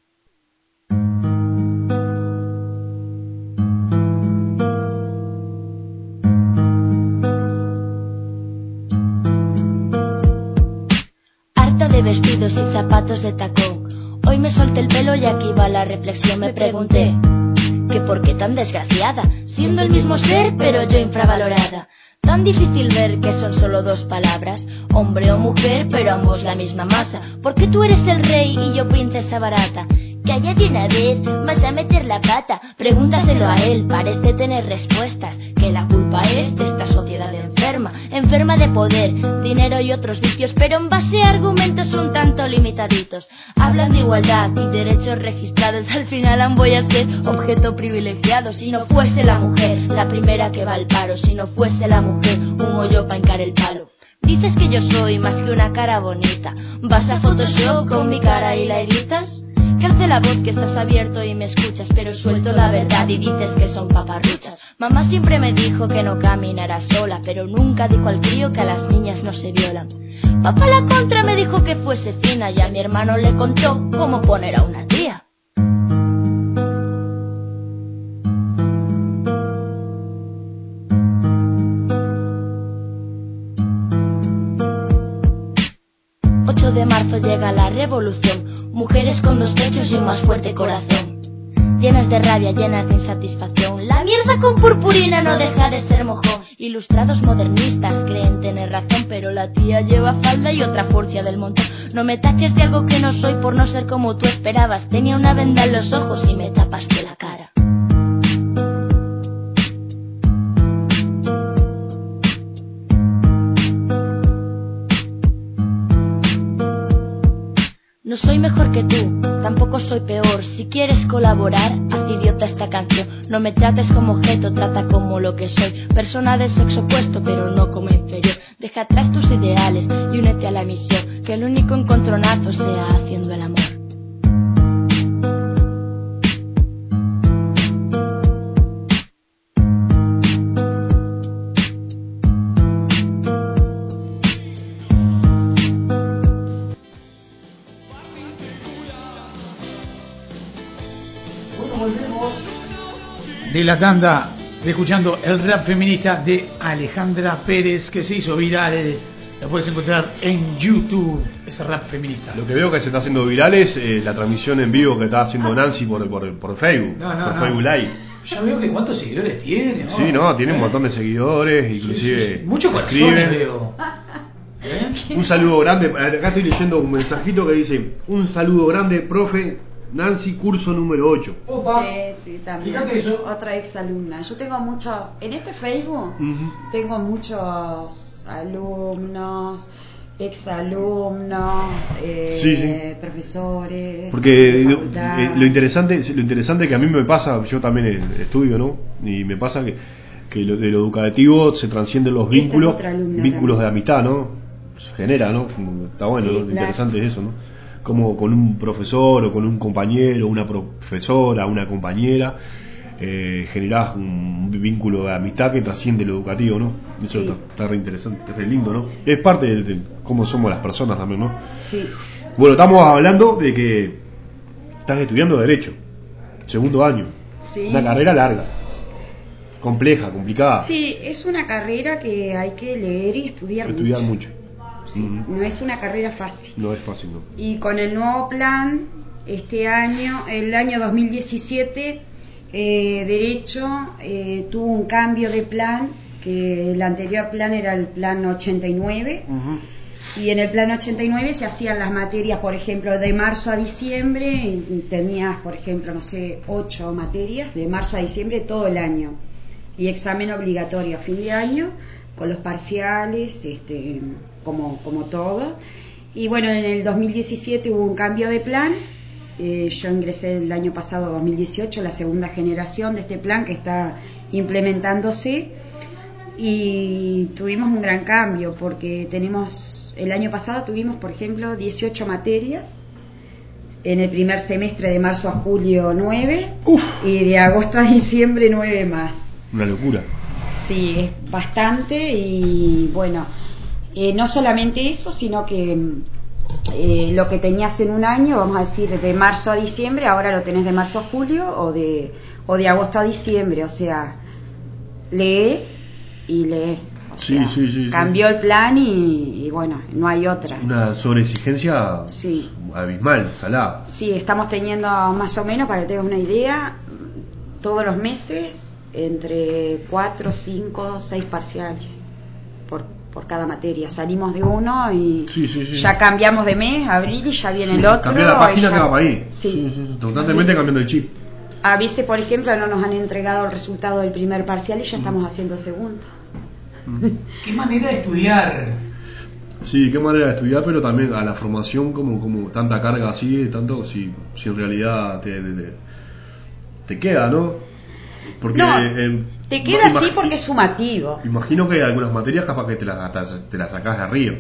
Harta de vestidos y zapatos de tacón, hoy me solté el pelo y aquí va la reflexión. Me pregunté, ¿que por qué tan desgraciada? Siendo el mismo ser, pero yo infravalorada. Tan difícil ver que son solo dos palabras, hombre o mujer, pero ambos la misma masa. Porque tú eres el rey y yo princesa barata. Cállate una vez, vas a meter la pata. Pregúntaselo a él, parece tener respuestas. Que la culpa es de esta sociedad enferma, enferma de poder, dinero y otros vicios, pero en base a argumentos un tanto limitaditos. Hablan de igualdad y derechos registrados, al final aún voy a ser objeto privilegiado. Si no fuese la mujer la primera que va al paro, si no fuese la mujer un hoyo pa' hincar el palo. Dices que yo soy más que una cara bonita, vas a Photoshop con mi cara y la editas. Que hace la voz que estás abierto y me escuchas, pero suelto la verdad y dices que son paparruchas. Mamá siempre me dijo que no caminara sola, pero nunca dijo al crío que a las niñas no se violan. Papá la contra me dijo que fuese fina y a mi hermano le contó cómo poner a una tía. ocho de marzo llega la revolución. Mujeres con dos pechos y un más fuerte corazón, llenas de rabia, llenas de insatisfacción. La mierda con purpurina no deja de ser mojón. Ilustrados modernistas creen tener razón, pero la tía lleva falda y otra furcia del montón. No me taches de algo que no soy por no ser como tú esperabas. Tenía una venda en los ojos y me tapaste la cara. No soy mejor que tú, tampoco soy peor. Si quieres colaborar, haz idiota esta canción. No me trates como objeto, trata como lo que soy. Persona de sexo opuesto, pero no como inferior. Deja atrás tus ideales y únete a la misión. Que el único encontronazo sea haciendo el amor. De la tanda, de escuchando el rap feminista de Alejandra Pérez, que se hizo viral. Eh, lo puedes encontrar en YouTube, ese rap feminista. Lo que veo que se está haciendo viral es eh, la transmisión en vivo que está haciendo Nancy por, por, por Facebook, No, no, por no. Facebook Live. Ya veo que cuántos seguidores tiene, ¿no? Sí, no, tiene un ¿Eh? montón de seguidores, Sí, inclusive sí, sí. Muchos corazones escriben. veo. ¿Eh? Un saludo grande, acá estoy leyendo un mensajito que dice: un saludo grande, profe Nancy, curso número ocho. Opa. Sí, sí, también. Fíjate eso. Otra ex alumna. Yo tengo muchos, en este Facebook Ujú. tengo muchos alumnos, ex alumnos, eh, Sí, sí. profesores. Porque de eh, facultad. eh, lo interesante lo interesante que a mí me pasa, yo también eh, estudio, ¿no? Y me pasa que, que lo, de lo educativo se transcienden los Esta es vínculos, otra alumna vínculos también. de amistad, ¿no? Se genera, ¿no? Está bueno, Sí, ¿no? claro. Interesante eso, ¿no? Como con un profesor o con un compañero, una profesora, una compañera, eh, generás un vínculo de amistad que trasciende lo educativo, ¿no? Eso Sí. está, está re interesante, es re lindo, ¿no? Es parte de, de cómo somos las personas también, ¿no? Sí. Bueno, estamos hablando de que estás estudiando Derecho, segundo año, Sí. una carrera larga, compleja, complicada, Sí, es una carrera que hay que leer y estudiar, estudiar mucho. mucho. Sí, Ujú. no es una carrera fácil. No es fácil, ¿no? Y con el nuevo plan, este año, el año dos mil diecisiete, eh, Derecho eh, tuvo un cambio de plan, que el anterior plan era el plan ochenta y nueve, y en el plan ochenta y nueve se hacían las materias, por ejemplo, de marzo a diciembre, y tenías, por ejemplo, no sé, ocho materias, de marzo a diciembre todo el año, y examen obligatorio a fin de año, con los parciales, este, como, como todo. Y bueno, en el dos mil diecisiete hubo un cambio de plan Eh, yo ingresé el año pasado, dos mil dieciocho, la segunda generación de este plan que está implementándose, y tuvimos un gran cambio porque tenemos, el año pasado tuvimos, por ejemplo, dieciocho materias, en el primer semestre de marzo a julio nueve, Uf. y de agosto a diciembre nueve más. Una locura. Sí, es bastante, y bueno, eh, no solamente eso, sino que eh, lo que tenías en un año, vamos a decir de marzo a diciembre, ahora lo tenés de marzo a julio o de, o de agosto a diciembre, o sea, lee y lee. O sí, sea, sí, sí, cambió sí. el plan y, y bueno, no hay otra. Una sobreexigencia sí. abismal, salada. Sí, estamos teniendo más o menos, para que tengas una idea, todos los meses entre cuatro, cinco, seis parciales por, por cada materia. Salimos de uno y sí, sí, sí. ya cambiamos de mes, abril, y ya viene sí, el otro. Cambia la página ya... que va para ahí. Sí. Sí, sí, constantemente sí. cambiando el chip. A veces, por ejemplo, no nos han entregado el resultado del primer parcial y ya mm. estamos haciendo el segundo. Mm. ¿Qué manera de estudiar? Sí, qué manera de estudiar, pero también a la formación, como como tanta carga así, tanto si, si en realidad te, te, te queda, ¿no? Porque no, eh, te queda así porque es sumativo. Imagino que hay algunas materias capaz que te las te la sacás de arriba.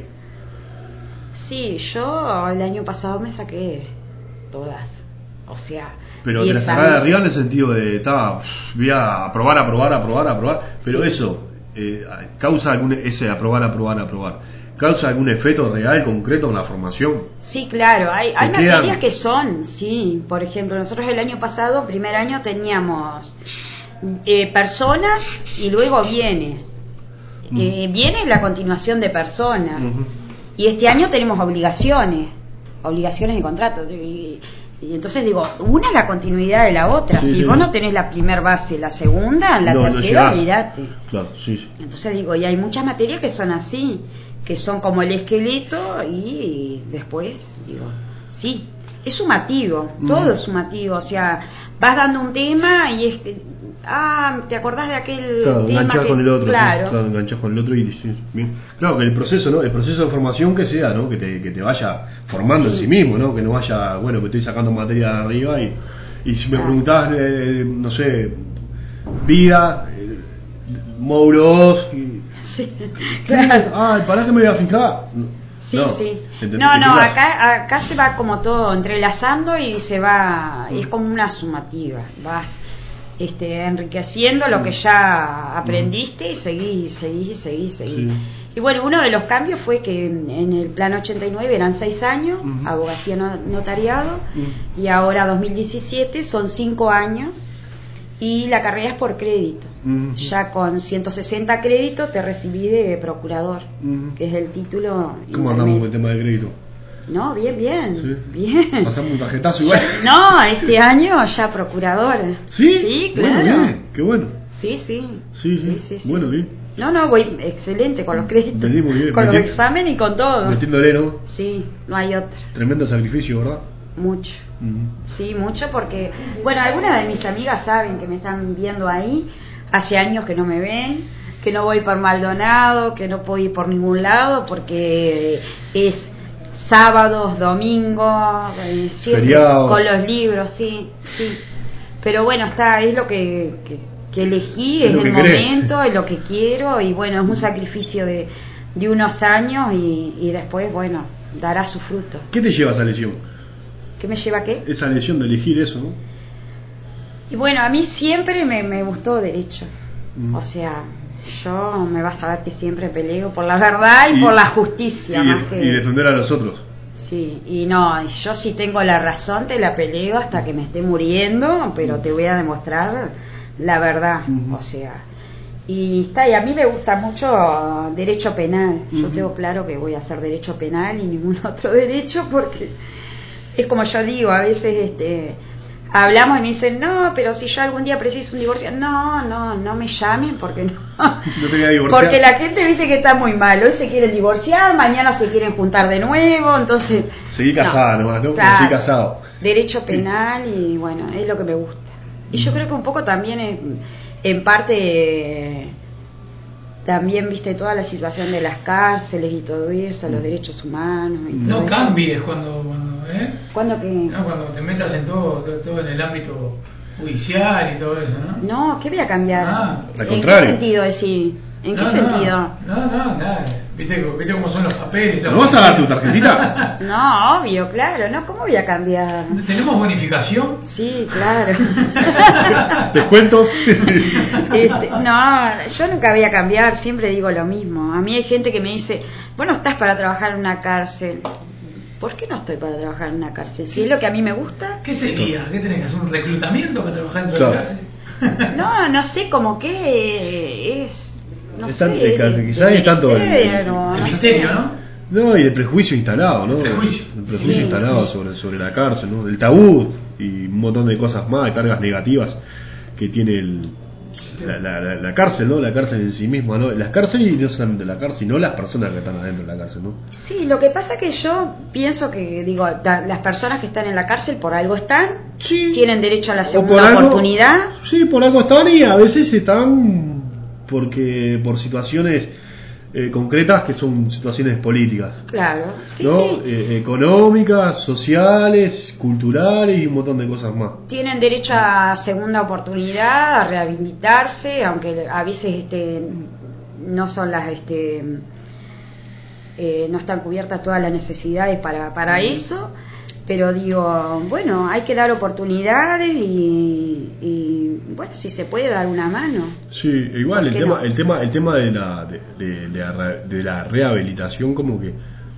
Sí, yo el año pasado me saqué todas, o sea. Pero te la sacás de arriba en el sentido de, está, voy a aprobar, aprobar, aprobar, aprobar, pero sí. eso eh, causa algún ese aprobar, aprobar, aprobar. ¿Causa algún efecto real, concreto en la formación? Sí, claro, hay, hay materias que son, sí. Por ejemplo, nosotros el año pasado, primer año, teníamos eh, personas y luego bienes. Mm. Eh, bienes la continuación de personas. Uh-huh. Y este año tenemos obligaciones, obligaciones de contrato. Y, y entonces digo, una es la continuidad de la otra. Sí, si sí, vos sí. no tenés la primer base, la segunda, la no, tercera, no olvidate. Claro, sí, sí. Entonces digo, y hay muchas materias que son así, que son como el esqueleto, y después digo, sí, es sumativo, mm. todo es sumativo, o sea, vas dando un tema y es, ah, ¿te acordás de aquel claro, tema enganchás que, con el otro, claro, claro enganchás con el otro y sí, bien. Claro, que el proceso, ¿no? El proceso de formación que sea, ¿no? Que te, que te vaya formando sí. en sí mismo, ¿no? Que no vaya, bueno, que estoy sacando materia de arriba y, y si me claro. preguntás, eh, no sé, vida, eh, módulo dos y sí, claro. Ah, ¿para qué me voy a fijar? Sí, no, sí. No, no, acá, acá se va como todo entrelazando y se va, mm. es como una sumativa. Vas este, enriqueciendo lo que ya aprendiste mm. y seguís, seguís, seguís, seguís. Sí. Y bueno, uno de los cambios fue que en, en el plan ochenta y nueve eran seis años, mm. abogacía no, notariado, mm. y ahora dos mil diecisiete son cinco años. Y la carrera es por crédito. Uh-huh. Ya con ciento sesenta créditos te recibí de procurador, uh-huh. que es el título. ¿Cómo andamos con el tema de crédito? No, bien, bien. ¿Sí? Bien. Pasamos un tarjetazo igual. No, este año ya procuradora. ¿Sí? Sí, claro. Bueno, bien, qué bueno. Sí, sí. Sí, sí. sí, sí, sí. Bueno, bien. No, no, voy excelente con los créditos. Muy bien. Con Meti- los exámenes y con todo. Metiéndole, ¿no? Sí, no hay otra. Tremendo sacrificio, ¿verdad? Mucho. Uh-huh. Sí, mucho porque, bueno, algunas de mis amigas saben que me están viendo ahí, hace años que no me ven, que no voy por Maldonado, que no puedo ir por ningún lado porque es sábados, domingos, eh, siempre con los libros, sí, sí. Pero bueno, está, es lo que, que, que elegí, es, es el momento, cree. Es lo que quiero y bueno, es un sacrificio de, de unos años y, y después, bueno, dará su fruto. ¿Qué te lleva a esa lesión? ¿Qué me lleva a qué? Esa lesión de elegir eso, ¿no? Y bueno, a mí siempre me, me gustó derecho. Mm. O sea, yo me vas a ver que siempre peleo por la verdad y, y por la justicia. Y, más def- que... y defender a los otros. Sí, y no, yo si tengo la razón te la peleo hasta que me esté muriendo, pero mm. te voy a demostrar la verdad. Mm-hmm. O sea, y está, y a mí me gusta mucho derecho penal. Mm-hmm. Yo tengo claro que voy a hacer derecho penal y ningún otro derecho porque... Es como yo digo, a veces este, hablamos y me dicen, no, pero si yo algún día preciso un divorcio, no, no, no me llamen porque no. No te voy a divorciar. Porque la gente viste que está muy mal, hoy se quieren divorciar, mañana se quieren juntar de nuevo, entonces... Seguí casada no, nomás, ¿no? Claro, Seguí casado. Derecho penal y bueno, es lo que me gusta. Y yo creo que un poco también es, en parte... También viste toda la situación de las cárceles y todo eso, los derechos humanos y no todo cambies eso. cuando, cuando ¿Eh? ¿Cuándo que? No, cuando te metas en todo, todo, todo en el ámbito judicial y todo eso, ¿no? No, ¿qué voy a cambiar? Ah, al ¿En contrario. qué sentido decir? ¿En qué no, sentido? No, no, no, nada. ¿Viste, ¿Viste cómo son los papeles? ¿No vas a dar tu tarjetita? No, obvio, claro, ¿no? ¿Cómo voy a cambiar? ¿Tenemos bonificación? Sí, claro. ¿Descuentos? Este, no, yo nunca voy a cambiar, siempre digo lo mismo. A mí hay gente que me dice, vos no estás para trabajar en una cárcel. ¿Por qué no estoy para trabajar en una cárcel? Si es lo que a mí me gusta. ¿Qué sería? ¿Qué tenés que hacer? ¿Un reclutamiento para trabajar dentro Claro. de la cárcel? No, no sé, como que es... No Es sé, tan- de- de- quizás de es tanto el- miseria, el- no, El no misterio, sé. ¿no? No, y el prejuicio instalado, ¿no? El prejuicio. El prejuicio Sí. instalado sobre, sobre la cárcel, ¿no? El tabú y un montón de cosas más, cargas negativas que tiene el, la, la, la, la cárcel, ¿no? La cárcel en sí misma, ¿no? Las cárceles y no solamente la cárcel, sino las personas que están adentro de la cárcel, ¿no? Sí, lo que pasa que yo pienso que, digo, da- las personas que están en la cárcel por algo están, Sí. tienen derecho a la O por segunda algo- oportunidad. Sí, por algo están y a veces están porque por situaciones eh, concretas que son situaciones políticas, Claro, sí, ¿no? sí. Eh, económicas, sociales, culturales y un montón de cosas más. Tienen derecho a segunda oportunidad, a rehabilitarse, aunque a veces este, no son las, este, eh, no están cubiertas todas las necesidades para, para eso, pero digo, bueno, hay que dar oportunidades y, y, bueno, si se puede dar una mano. Sí, igual ¿Por el qué tema, no? el tema, el tema de la de, de- de la, re- de la rehabilitación como que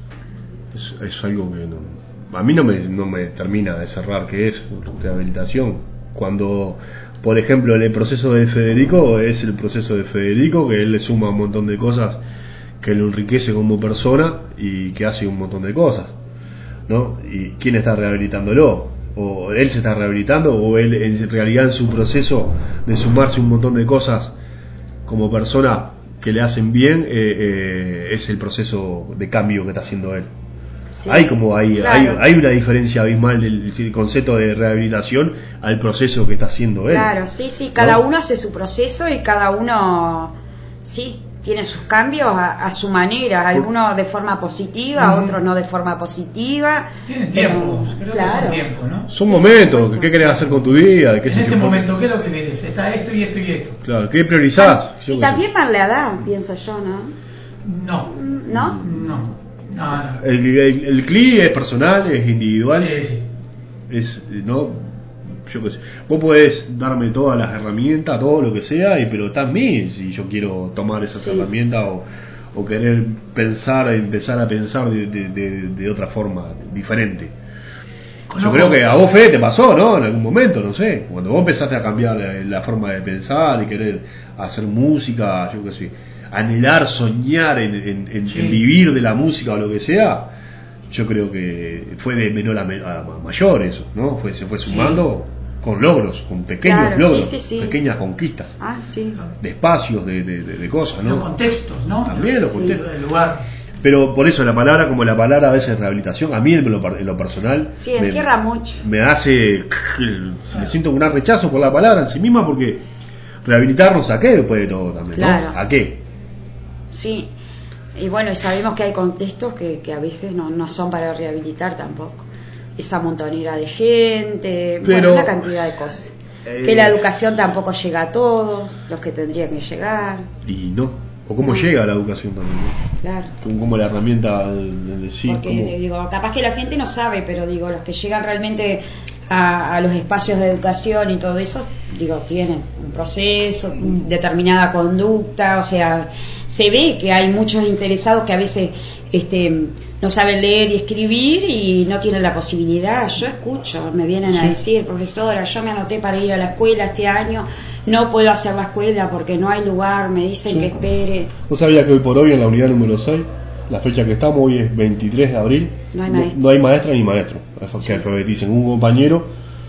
es, es algo que no, a mí no me, no me termina de cerrar qué es rehabilitación. Cuando, por ejemplo, el proceso de Federico es el proceso de Federico, que él le suma un montón de cosas que lo enriquece como persona y que hace un montón de cosas, ¿no? ¿Y quién está rehabilitándolo? ¿O él se está rehabilitando o él en realidad en su proceso de sumarse un montón de cosas como persona que le hacen bien eh, eh, es el proceso de cambio que está haciendo él? Sí, Hay como hay, claro. hay hay una diferencia abismal del, del concepto de rehabilitación al proceso que está haciendo él. Claro, sí, sí, cada ¿no? uno hace su proceso y cada uno, sí, tiene sus cambios a, a su manera, algunos de forma positiva, Ujú. otros no de forma positiva. Tienen pero, tiempos, creo que claro. son tiempos, ¿no? Son Sí, momentos, por supuesto. ¿qué querés hacer con tu vida? ¿Qué En sé este yo? momento, ¿qué es lo que querés? Está esto y esto y esto. Claro, ¿qué priorizás? Yo Y qué también sé. para la edad, pienso yo, ¿no? No, ¿No? no, no, no. El, el, el C L I es personal, es individual, Sí, sí. es, no, yo qué sé, vos podés darme todas las herramientas, todo lo que sea, y pero está en mí si yo quiero tomar esas Sí. herramientas o, o querer pensar, empezar a pensar de, de, de, de otra forma diferente. Yo Conozco- creo que a vos, Fede, te pasó, ¿no? En algún momento, no sé, cuando vos empezaste a cambiar la, la forma de pensar y querer hacer música, yo qué sé, anhelar, soñar en, en, en- Sí. en vivir de la música o lo que sea, yo creo que fue de menor a, me- a mayor eso, ¿no? Fue, se fue sumando con logros, con pequeños Claro, logros, sí, sí, sí. pequeñas conquistas, Ah, sí. de espacios, de, de, de- de cosas, Los ¿no? contextos, ¿no? También los Sí. contextos. El lugar. Pero por eso la palabra, como la palabra a veces rehabilitación, a mí en lo, par- en lo personal Sí, encierra mucho. me hace, me siento un gran rechazo por la palabra en sí misma, porque rehabilitarnos a qué después de todo también, Claro. ¿no? ¿A qué? Sí. Y bueno, y sabemos que hay contextos que, que a veces no, no son para rehabilitar tampoco. Esa montonera de gente, Pero- bueno, una cantidad de cosas. Eh, Que la educación tampoco llega a todos, los que tendría que llegar. Y no. O cómo llega la educación también, ¿no? Claro. Como, como la herramienta de, de decir, Porque cómo- digo, capaz que la gente no sabe, pero digo, los que llegan realmente a, a los espacios de educación y todo eso, digo, tienen un proceso, determinada conducta, o sea, se ve que hay muchos interesados que a veces este no saben leer y escribir y no tienen la posibilidad. Yo escucho, me vienen a Sí. decir, profesora, yo me anoté para ir a la escuela este año, no puedo hacer la escuela porque no hay lugar, me dicen Sí. que espere. ¿Vos sabías que hoy por hoy en la unidad número seis, la fecha que estamos hoy es veintitrés de abril, No hay maestra. no hay maestra ni maestro que alfabeticen? Un compañero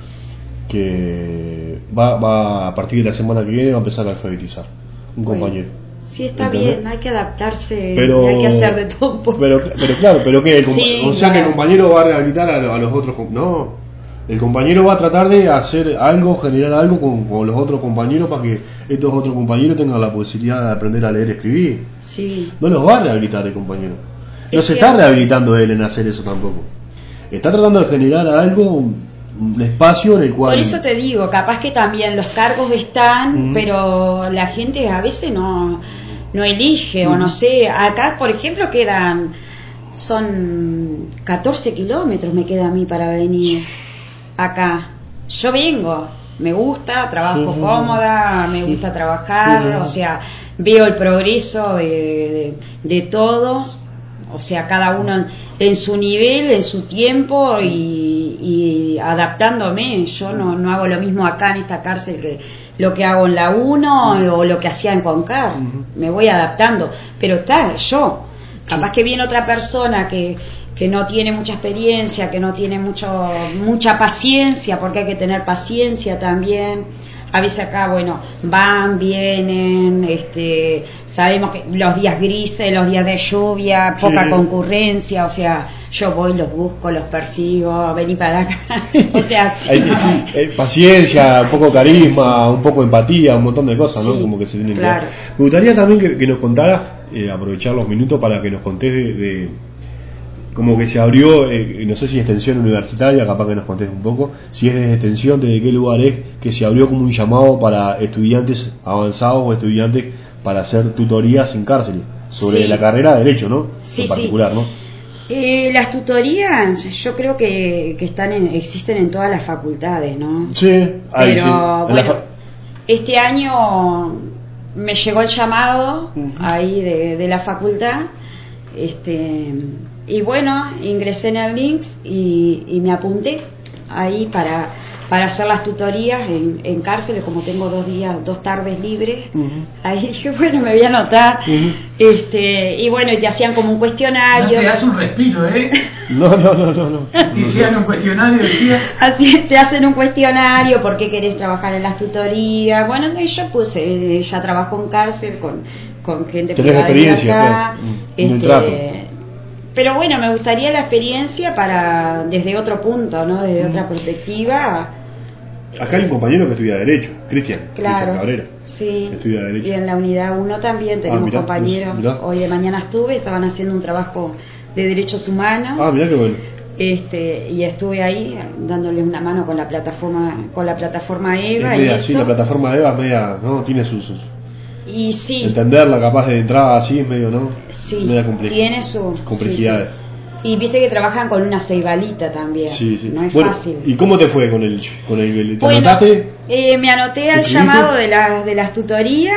que va, va a partir de la semana que viene va a empezar a alfabetizar, un Bueno, compañero. sí, está ¿Entendés? bien, hay que adaptarse, Pero, y hay que hacer de todo un poco. pero, pero claro, pero que el compa- Sí, o sea claro. que el compañero va a rehabilitar a, lo- a los otros, com- no, el compañero va a tratar de hacer algo, generar algo con, con los otros compañeros para que estos otros compañeros tengan la posibilidad de aprender a leer y escribir. Sí, No los va a rehabilitar el compañero. No Es se cierto. está rehabilitando él en hacer eso tampoco. está tratando de generar algo, un, un espacio en el cual... Por eso te digo, capaz que también los cargos están, uh-huh. pero la gente a veces no, no elige, uh-huh. o no sé, acá por ejemplo quedan, son catorce kilómetros me queda a mí para venir acá. Yo vengo, me gusta, trabajo sí, cómoda, me gusta trabajar, sí, o sea, veo el progreso de, de, de todos, o sea, cada uno en, en su nivel, en su tiempo y, y adaptándome. Yo no, no hago lo mismo acá en esta cárcel que lo que hago en la uno uh-huh. o lo que hacía en Concar, uh-huh. me voy adaptando, pero está, yo, capaz que viene otra persona que que no tiene mucha experiencia, que no tiene mucho mucha paciencia, porque hay que tener paciencia también. A veces acá, bueno, van, vienen, este, sabemos que los días grises, los días de lluvia, poca sí. concurrencia, o sea, yo voy, los busco, los persigo, vení para acá, o sea, sí. hay, sí, hay paciencia, un poco carisma, un poco empatía, un montón de cosas, ¿no? Sí, como que se tienen claro. que... Me gustaría también que, que nos contaras, eh, aprovechar los minutos para que nos contés de... de como que se abrió, eh, no sé si extensión universitaria, capaz que nos contés un poco, si es de extensión, desde qué lugar es, que se abrió como un llamado para estudiantes avanzados o estudiantes para hacer tutorías en cárcel, sobre sí. la carrera de Derecho, ¿no? Sí, en particular, sí. ¿no? Eh, las tutorías, yo creo que, que están en, existen en todas las facultades, ¿no? Sí, ahí pero sí. bueno, fa- este año me llegó el llamado uh-huh. ahí de, de la facultad, este... y bueno, ingresé en el links y, y me apunté ahí para para hacer las tutorías en, en cárceles, como tengo dos días, dos tardes libres. Uh-huh. Ahí dije, bueno, me voy a anotar. Uh-huh. este y bueno, y te hacían como un cuestionario. No te das un respiro, ¿eh? No, no, no, no. no. Te hicieron un cuestionario, decías. Así, te hacen un cuestionario, ¿por qué querés trabajar en las tutorías? Bueno, no, y yo pues eh, ya trabajo en cárcel con, con gente privada de acá. Claro. Este, pero bueno, me gustaría la experiencia para desde otro punto, ¿no? Desde mm. otra perspectiva. Acá hay un compañero que estudia Derecho, Cristian, claro, Cristian Cabrera. Sí, estudia Derecho. Y en la unidad uno también tenemos ah, mirá, compañeros. Mirá. Hoy de mañana estuve, estaban haciendo un trabajo de derechos humanos. Ah, mirá qué bueno. Este, y estuve ahí dándoles una mano con la plataforma con la plataforma EVA. Es media, y sí, eso. la plataforma EVA es media, ¿no? Tiene sus... sus... Y sí. Entenderla capaz de entrada así es medio, ¿no? Sí, media compleja. Tiene sus complejidades. Sí, sí. Y viste que trabajan con una ceibalita también. Sí, sí. No es bueno, fácil. ¿y cómo te fue con el con el ¿te bueno, anotaste? Eh, me anoté al llamado de las de las tutorías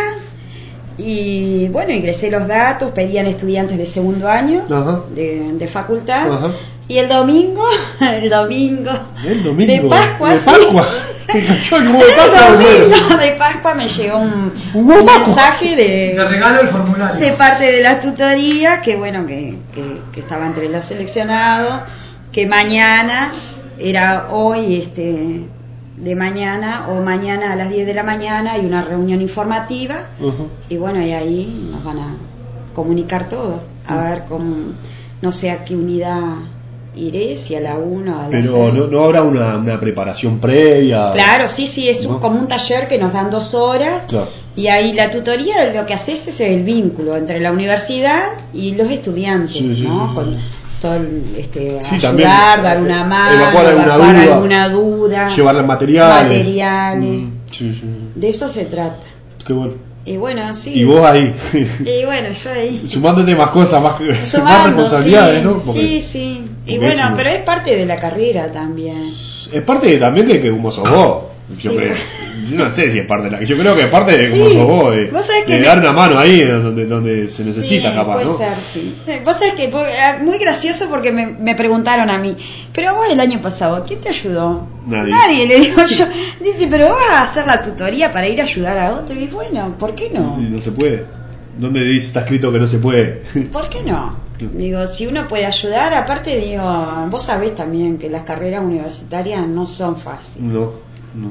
y bueno, ingresé los datos, pedían estudiantes de segundo año de, de facultad. Ajá. Y el domingo, el domingo, el domingo de Pascua, de Pascua, sí. el domingo de Pascua me llegó un, un mensaje de, te regalo el formulario de parte de la tutoría que bueno que, que, que estaba entre los seleccionados, que mañana era hoy este de mañana o mañana a las diez de la mañana hay una reunión informativa. Uh-huh. Y bueno, y ahí nos van a comunicar todo, a uh-huh. ver cómo, no sé a qué unidad iré, si a la uno, a la pero no, no habrá una, una preparación previa. Claro, sí, sí, es un, ¿no? como un taller que nos dan dos horas. Claro. Y ahí la tutoría lo que haces es el vínculo entre la universidad y los estudiantes, sí, sí, ¿no? Sí, sí, Con sí. todo el, este, sí, ayudar, también, dar una mano, evacuar alguna, evacuar duda, alguna duda, llevar materiales. materiales. Mm, sí, sí. De eso se trata. Qué bueno. Y bueno, sí. Y vos ahí. Y bueno, yo ahí. Sumándote más cosas, más, Sumando, más responsabilidades, sí, ¿no? Porque, sí, sí. Y bueno, eso, pero es parte de la carrera también. Es parte también de que como sos vos. Yo, sí. creo, yo no sé si es parte de la. Yo creo que es parte de cómo sí. sos vos. De, ¿Vos de me... dar una mano ahí donde, donde se necesita, sí, capaz, puede ¿no? Ser, sí. Vos sabés que muy gracioso porque me, me preguntaron a mí, pero vos el año pasado, ¿quién te ayudó? Nadie. Nadie, le digo yo. Dice, pero vas a hacer la tutoría para ir a ayudar a otro. Y bueno, ¿por qué no? No, no se puede. ¿Dónde dice, está escrito que no se puede? ¿Por qué no? Digo, si uno puede ayudar, aparte digo, vos sabés también que las carreras universitarias no son fáciles. No, no.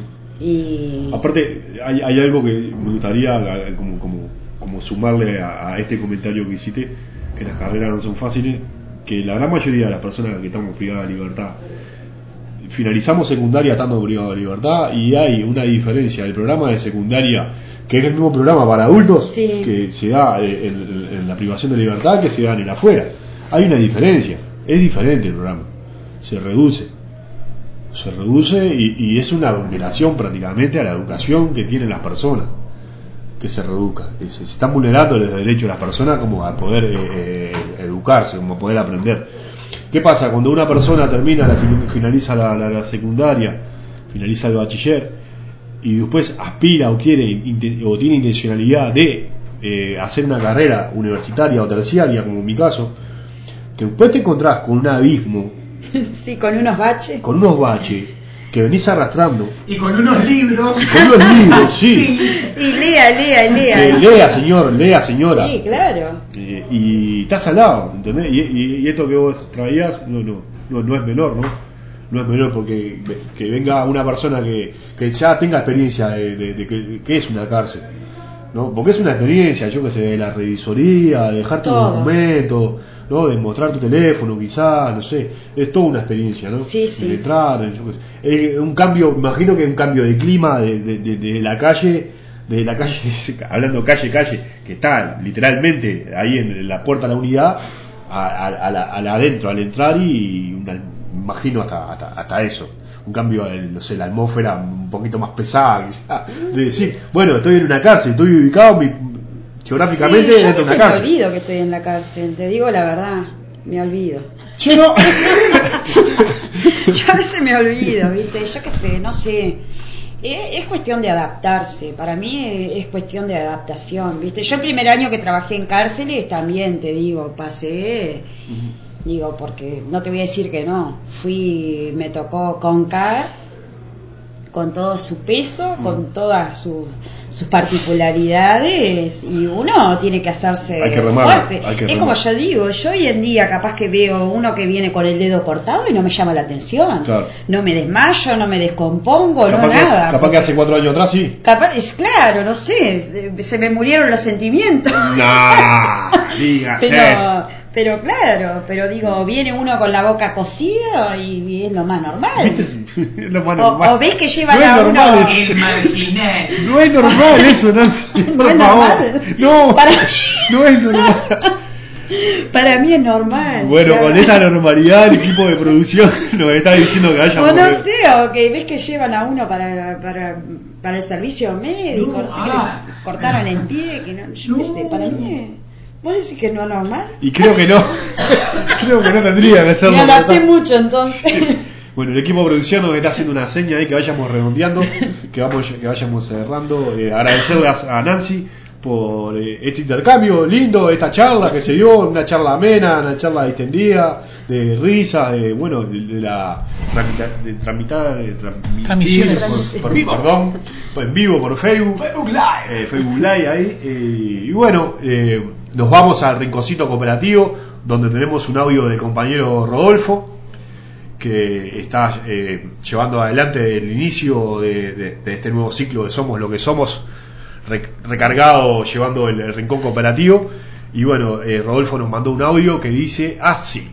Y aparte hay, hay algo que me gustaría como, como, como sumarle a, a este comentario que hiciste, que las carreras no son fáciles, que la gran mayoría de las personas que estamos privadas de libertad finalizamos secundaria estando privados de libertad, y hay una diferencia del programa de secundaria, que es el mismo programa para adultos, sí. que se da en, en, en la privación de libertad, que se da en el afuera. Hay una diferencia, es diferente el programa. se reduce. Se reduce y, y es una vulneración prácticamente a la educación que tienen las personas, que se reduzca. Se, se están vulnerando los derechos de las personas como a poder eh, eh, educarse, como a poder aprender. ¿Qué pasa? Cuando una persona termina, la, finaliza la, la, la secundaria, finaliza el bachiller y después aspira o quiere o tiene intencionalidad de eh, hacer una carrera universitaria o terciaria, como en mi caso, que después te encontrás con un abismo. Sí, con unos baches. Con unos baches que venís arrastrando. Y con unos libros. Y con unos libros, sí. sí. Y lea, lea, lea. Eh, lea, señor, lea, señora. Sí, claro. Eh, y estás al lado, ¿entendés? Y, y, y esto que vos traías, no, no, no, no es menor, ¿no? No es menor porque que venga una persona que, que ya tenga experiencia de, de, de que, que es una cárcel, ¿no? Porque es una experiencia, yo que sé, de la revisoría, de dejar tu documento, ¿no? De mostrar tu teléfono quizás, no sé, es toda una experiencia, ¿no? Sí, sí. De entrar, yo que sé. Es un cambio, imagino que es un cambio de clima de, de, de, de la calle, de la calle, hablando calle, calle, que está literalmente ahí en la puerta de la unidad, a, a, a, la, a la adentro, al entrar y una, imagino hasta, hasta, hasta eso. Un cambio, no sé, la atmósfera un poquito más pesada, quizás, de decir, bueno, estoy en una cárcel, estoy ubicado mi, geográficamente sí, dentro de una cárcel. Me olvido que estoy en la cárcel, te digo la verdad, me olvido. Yo no. Yo a veces me olvido, ¿viste? Yo qué sé, no sé. Es, es cuestión de adaptarse, para mí es cuestión de adaptación, ¿viste? Yo el primer año que trabajé en cárceles también, te digo, pasé... Uh-huh. Digo, porque no te voy a decir que no. Fui, me tocó concar con todo su peso, mm. con todas su, sus particularidades, y uno tiene que hacerse hay que remar, fuerte. Hay que es remar. como yo digo, yo hoy en día capaz que veo uno que viene con el dedo cortado y no me llama la atención. Claro. No me desmayo, no me descompongo, capaz no que nada. Es, capaz que hace cuatro años atrás sí. Capaz, es claro, no sé, se me murieron los sentimientos. No, digas pero, eso. Pero claro, pero digo, viene uno con la boca cocida y es lo más normal. ¿Viste? Es lo más normal. O, o ves que llevan no a es normal uno... El marginal. No es normal eso, Nancy. No por es favor. normal. No, Para... no es normal. Para mí es normal. Bueno, ya. con esta normalidad el equipo de producción nos está diciendo que vayamos. O no sé, o que ves que llevan a uno para, para, para el servicio médico, no, no sé, ah. que le cortaron el pie, que no, yo no. qué sé, para mí es... ¿Vos decís que no es normal? Y creo que no. Creo que no tendría que serlo. Me adapté mucho entonces. Sí. Bueno, el equipo de producción nos está haciendo una seña ahí que vayamos redondeando, que vamos que vayamos cerrando. Eh, agradecerle a, a Nancy por eh, este intercambio lindo, esta charla que se dio, una charla amena, una charla distendida, de risas, de bueno, de, de la de tramitar, de transmisiones por, por, vivo. Perdón, en vivo por Facebook, Facebook Live, eh, Facebook Live ahí, eh, y bueno, eh, nos vamos al rinconcito cooperativo, donde tenemos un audio del compañero Rodolfo, que está eh, llevando adelante el inicio de, de, de este nuevo ciclo de Somos lo que Somos, recargado llevando el, el rincón cooperativo. Y bueno, eh, Rodolfo nos mandó un audio que dice así.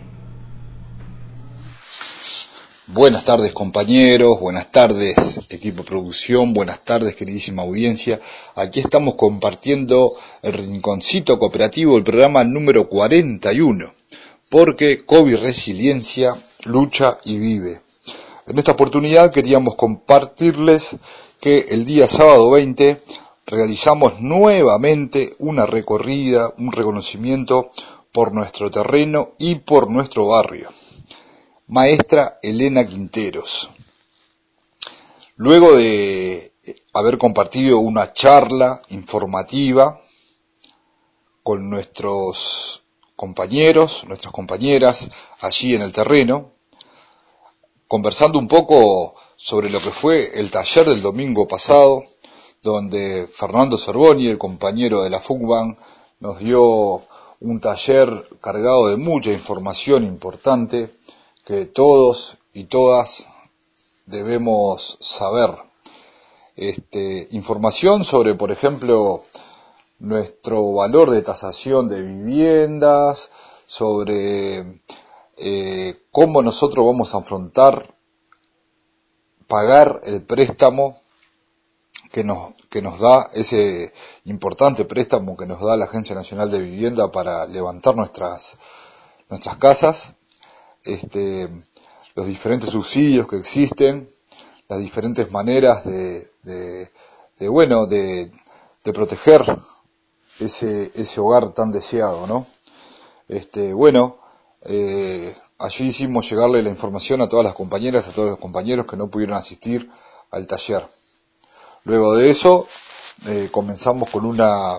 Buenas tardes compañeros, buenas tardes equipo de producción, buenas tardes queridísima audiencia. Aquí estamos compartiendo el rinconcito cooperativo, el programa número cuarenta y uno, porque COVID Resiliencia lucha y vive. En esta oportunidad queríamos compartirles que el día sábado veinte realizamos nuevamente una recorrida, un reconocimiento por nuestro terreno y por nuestro barrio. Maestra Elena Quinteros. Luego de haber compartido una charla informativa con nuestros compañeros, nuestras compañeras allí en el terreno, conversando un poco sobre lo que fue el taller del domingo pasado, donde Fernando Cervoni, el compañero de la FUCBAN, nos dio un taller cargado de mucha información importante que todos y todas debemos saber. Este, información sobre, por ejemplo, nuestro valor de tasación de viviendas, sobre eh, cómo nosotros vamos a afrontar pagar el préstamo que nos, que nos da, ese importante préstamo que nos da la Agencia Nacional de Vivienda para levantar nuestras, nuestras casas. Este, los diferentes subsidios que existen, las diferentes maneras de, de, de bueno, de, de proteger ese, ese hogar tan deseado, ¿no? Este, bueno, eh, allí hicimos llegarle la información a todas las compañeras, a todos los compañeros que no pudieron asistir al taller. Luego de eso, eh, comenzamos con una,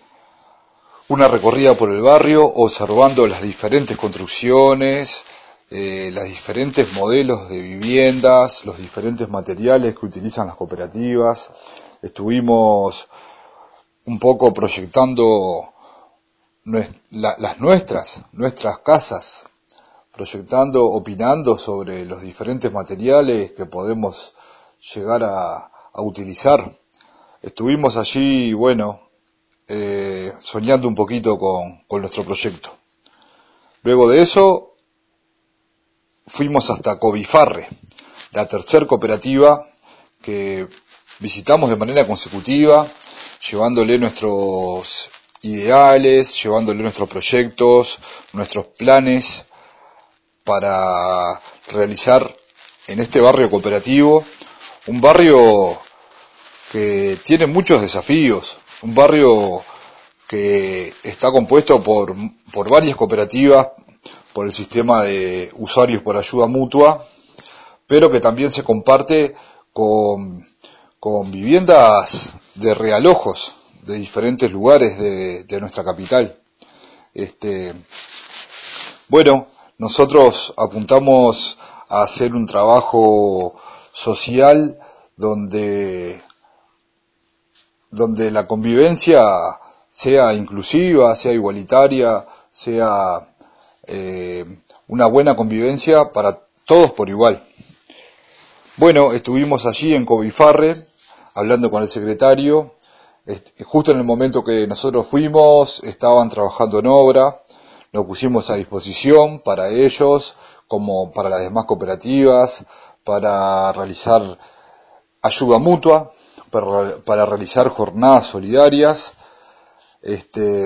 una recorrida por el barrio, observando las diferentes construcciones, eh, los diferentes modelos de viviendas, los diferentes materiales que utilizan las cooperativas. Estuvimos un poco proyectando la, las nuestras, nuestras casas, proyectando, opinando sobre los diferentes materiales que podemos llegar a, a utilizar. Estuvimos allí, bueno, eh, soñando un poquito con, con nuestro proyecto. Luego de eso, fuimos hasta Cobifarre, la tercer cooperativa que visitamos de manera consecutiva, llevándole nuestros ideales, llevándole nuestros proyectos, nuestros planes para realizar en este barrio cooperativo, un barrio que tiene muchos desafíos, un barrio que está compuesto por, por varias cooperativas, por el sistema de usuarios por ayuda mutua, pero que también se comparte con, con viviendas de realojos de diferentes lugares de, de nuestra capital. Este, bueno, nosotros apuntamos a hacer un trabajo social donde, donde la convivencia sea inclusiva, sea igualitaria, sea eh, una buena convivencia para todos por igual. Bueno, estuvimos allí en Cobifarre, hablando con el secretario. Justo en el momento que nosotros fuimos, estaban trabajando en obra, nos pusimos a disposición para ellos, como para las demás cooperativas, para realizar ayuda mutua, para, para realizar jornadas solidarias. Este,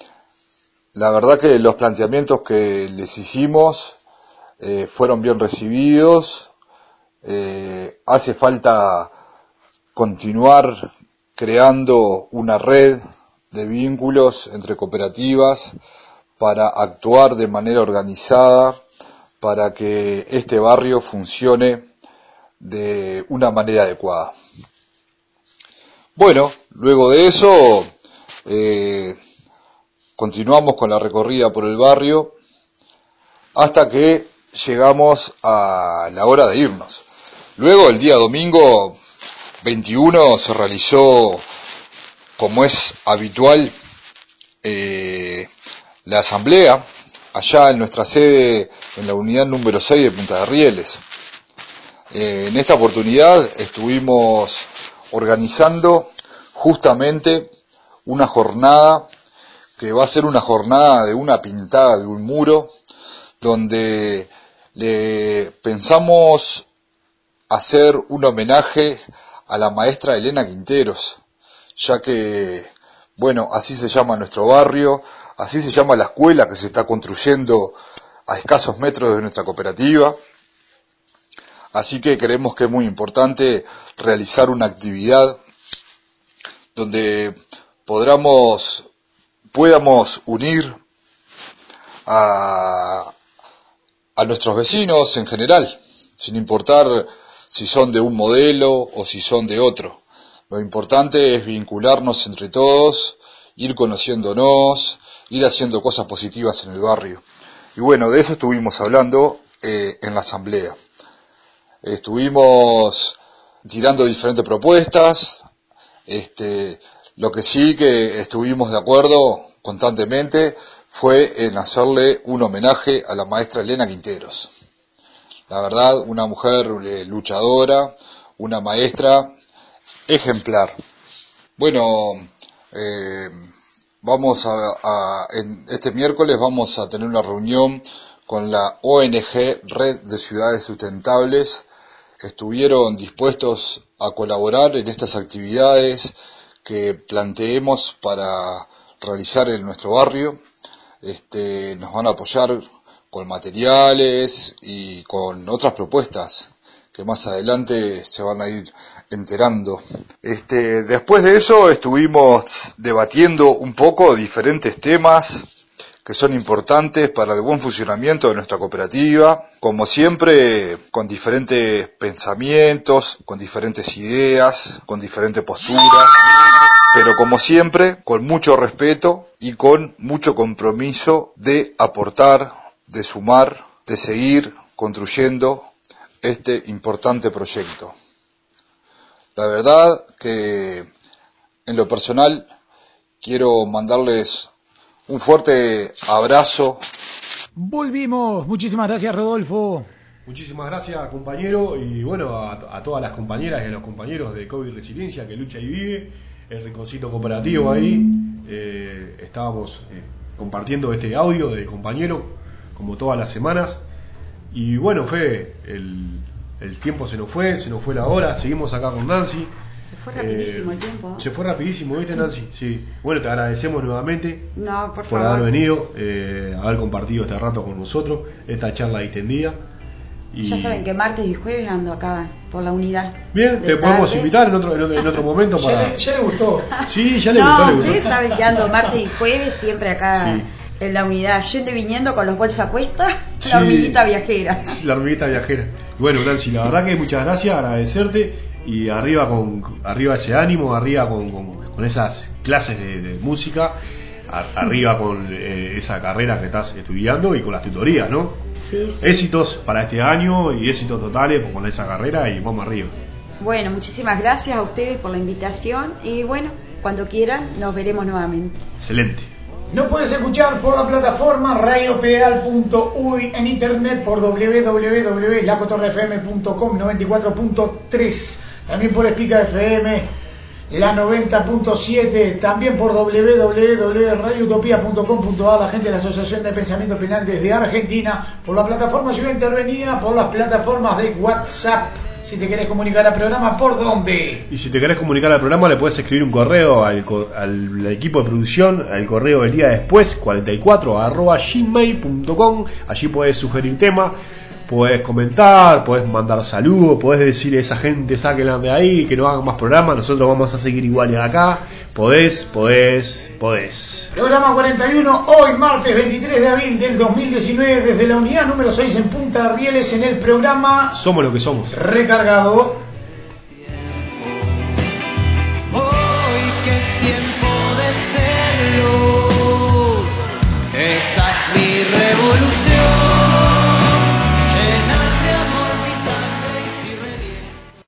la verdad que los planteamientos que les hicimos eh, fueron bien recibidos. Eh, hace falta continuar creando una red de vínculos entre cooperativas para actuar de manera organizada, para que este barrio funcione de una manera adecuada. Bueno, luego de eso eh, continuamos con la recorrida por el barrio hasta que llegamos a la hora de irnos. Luego, el día domingo veintiuno, se realizó, como es habitual, eh, la asamblea allá en nuestra sede, en la unidad número seis de Punta de Rieles. Eh, en esta oportunidad estuvimos organizando justamente una jornada que va a ser una jornada de una pintada de un muro, donde le pensamos hacer un homenaje a la maestra Elena Quinteros, ya que, bueno, así se llama nuestro barrio, así se llama la escuela que se está construyendo a escasos metros de nuestra cooperativa. Así que creemos que es muy importante realizar una actividad donde podamos, podamos unir a, a nuestros vecinos en general, sin importar si son de un modelo o si son de otro. Lo importante es vincularnos entre todos, ir conociéndonos, ir haciendo cosas positivas en el barrio. Y bueno, de eso estuvimos hablando eh, en la asamblea. Estuvimos tirando diferentes propuestas. Este, lo que sí que estuvimos de acuerdo constantemente fue en hacerle un homenaje a la maestra Elena Quinteros. La verdad, una mujer eh, luchadora, una maestra ejemplar. Bueno, eh, vamos a, a en este miércoles vamos a tener una reunión con la O N G Red de Ciudades Sustentables. Estuvieron dispuestos a colaborar en estas actividades que planteemos para realizar en nuestro barrio. Este, nos van a apoyar con materiales y con otras propuestas que más adelante se van a ir enterando. Este, después de eso estuvimos debatiendo un poco diferentes temas que son importantes para el buen funcionamiento de nuestra cooperativa, como siempre con diferentes pensamientos, con diferentes ideas, con diferentes posturas, pero como siempre con mucho respeto y con mucho compromiso de aportar, de sumar, de seguir construyendo este importante proyecto. La verdad que en lo personal quiero mandarles un fuerte abrazo. Volvimos, muchísimas gracias Rodolfo. Muchísimas gracias compañero y bueno a, a todas las compañeras y a los compañeros de COVID Resiliencia que lucha y vive, el rinconcito cooperativo ahí, eh, estábamos eh, compartiendo este audio de compañero como todas las semanas y bueno fue el, el tiempo se nos fue, se nos fue la hora, seguimos acá con Nancy. Se fue rapidísimo eh, el tiempo. Se fue rapidísimo, ¿viste Nancy? Sí. Bueno, te agradecemos nuevamente no, por, por favor. haber venido, eh, haber compartido este rato con nosotros, esta charla distendida. Y... Ya saben que martes y jueves ando acá por la unidad. Bien, te podemos tarde. invitar en otro, en otro, en otro momento para... Ya le, ya le gustó. Sí, ya le no, gustó, le gustó. ustedes saben que ando martes y jueves siempre acá Sí. en la unidad, yendo y viniendo con los bolsos a cuesta, Sí. la hormiguita viajera. La hormiguita viajera. Bueno, Nancy, la verdad que muchas gracias, agradecerte y arriba con arriba ese ánimo, arriba con, con, con esas clases de, de música, a, arriba con eh, esa carrera que estás estudiando y con las tutorías, ¿no? Sí, sí. Éxitos para este año y éxitos totales con esa carrera y vamos arriba. Bueno, muchísimas gracias a ustedes por la invitación y bueno, cuando quieran nos veremos nuevamente. Excelente. Nos puedes escuchar por la plataforma radio pedal punto uy en internet, por doble u doble u doble u punto la cotorra f m punto com noventa y cuatro punto tres, también por Espica F M la noventa punto siete, también por doble u doble u doble u punto radio utopía punto com punto a, la gente de la Asociación de Pensamiento Penal desde Argentina, por la plataforma Ciudad Intervenida, por las plataformas de WhatsApp. Si te querés comunicar al programa, ¿por dónde? Y si te querés comunicar al programa, le puedes escribir un correo al, al equipo de producción, al correo del día después, cuarenta y cuatro arroba gmail punto com. Allí podés sugerir tema, podés comentar, podés mandar saludos, podés decir a esa gente, sáquenla de ahí, que no hagan más programas, nosotros vamos a seguir igual de acá. Podés, podés, podés. Programa cuarenta y uno, hoy martes veintitrés de abril del dos mil diecinueve, desde la unidad número seis en Punta Rieles, en el programa Somos lo que somos. Recargado.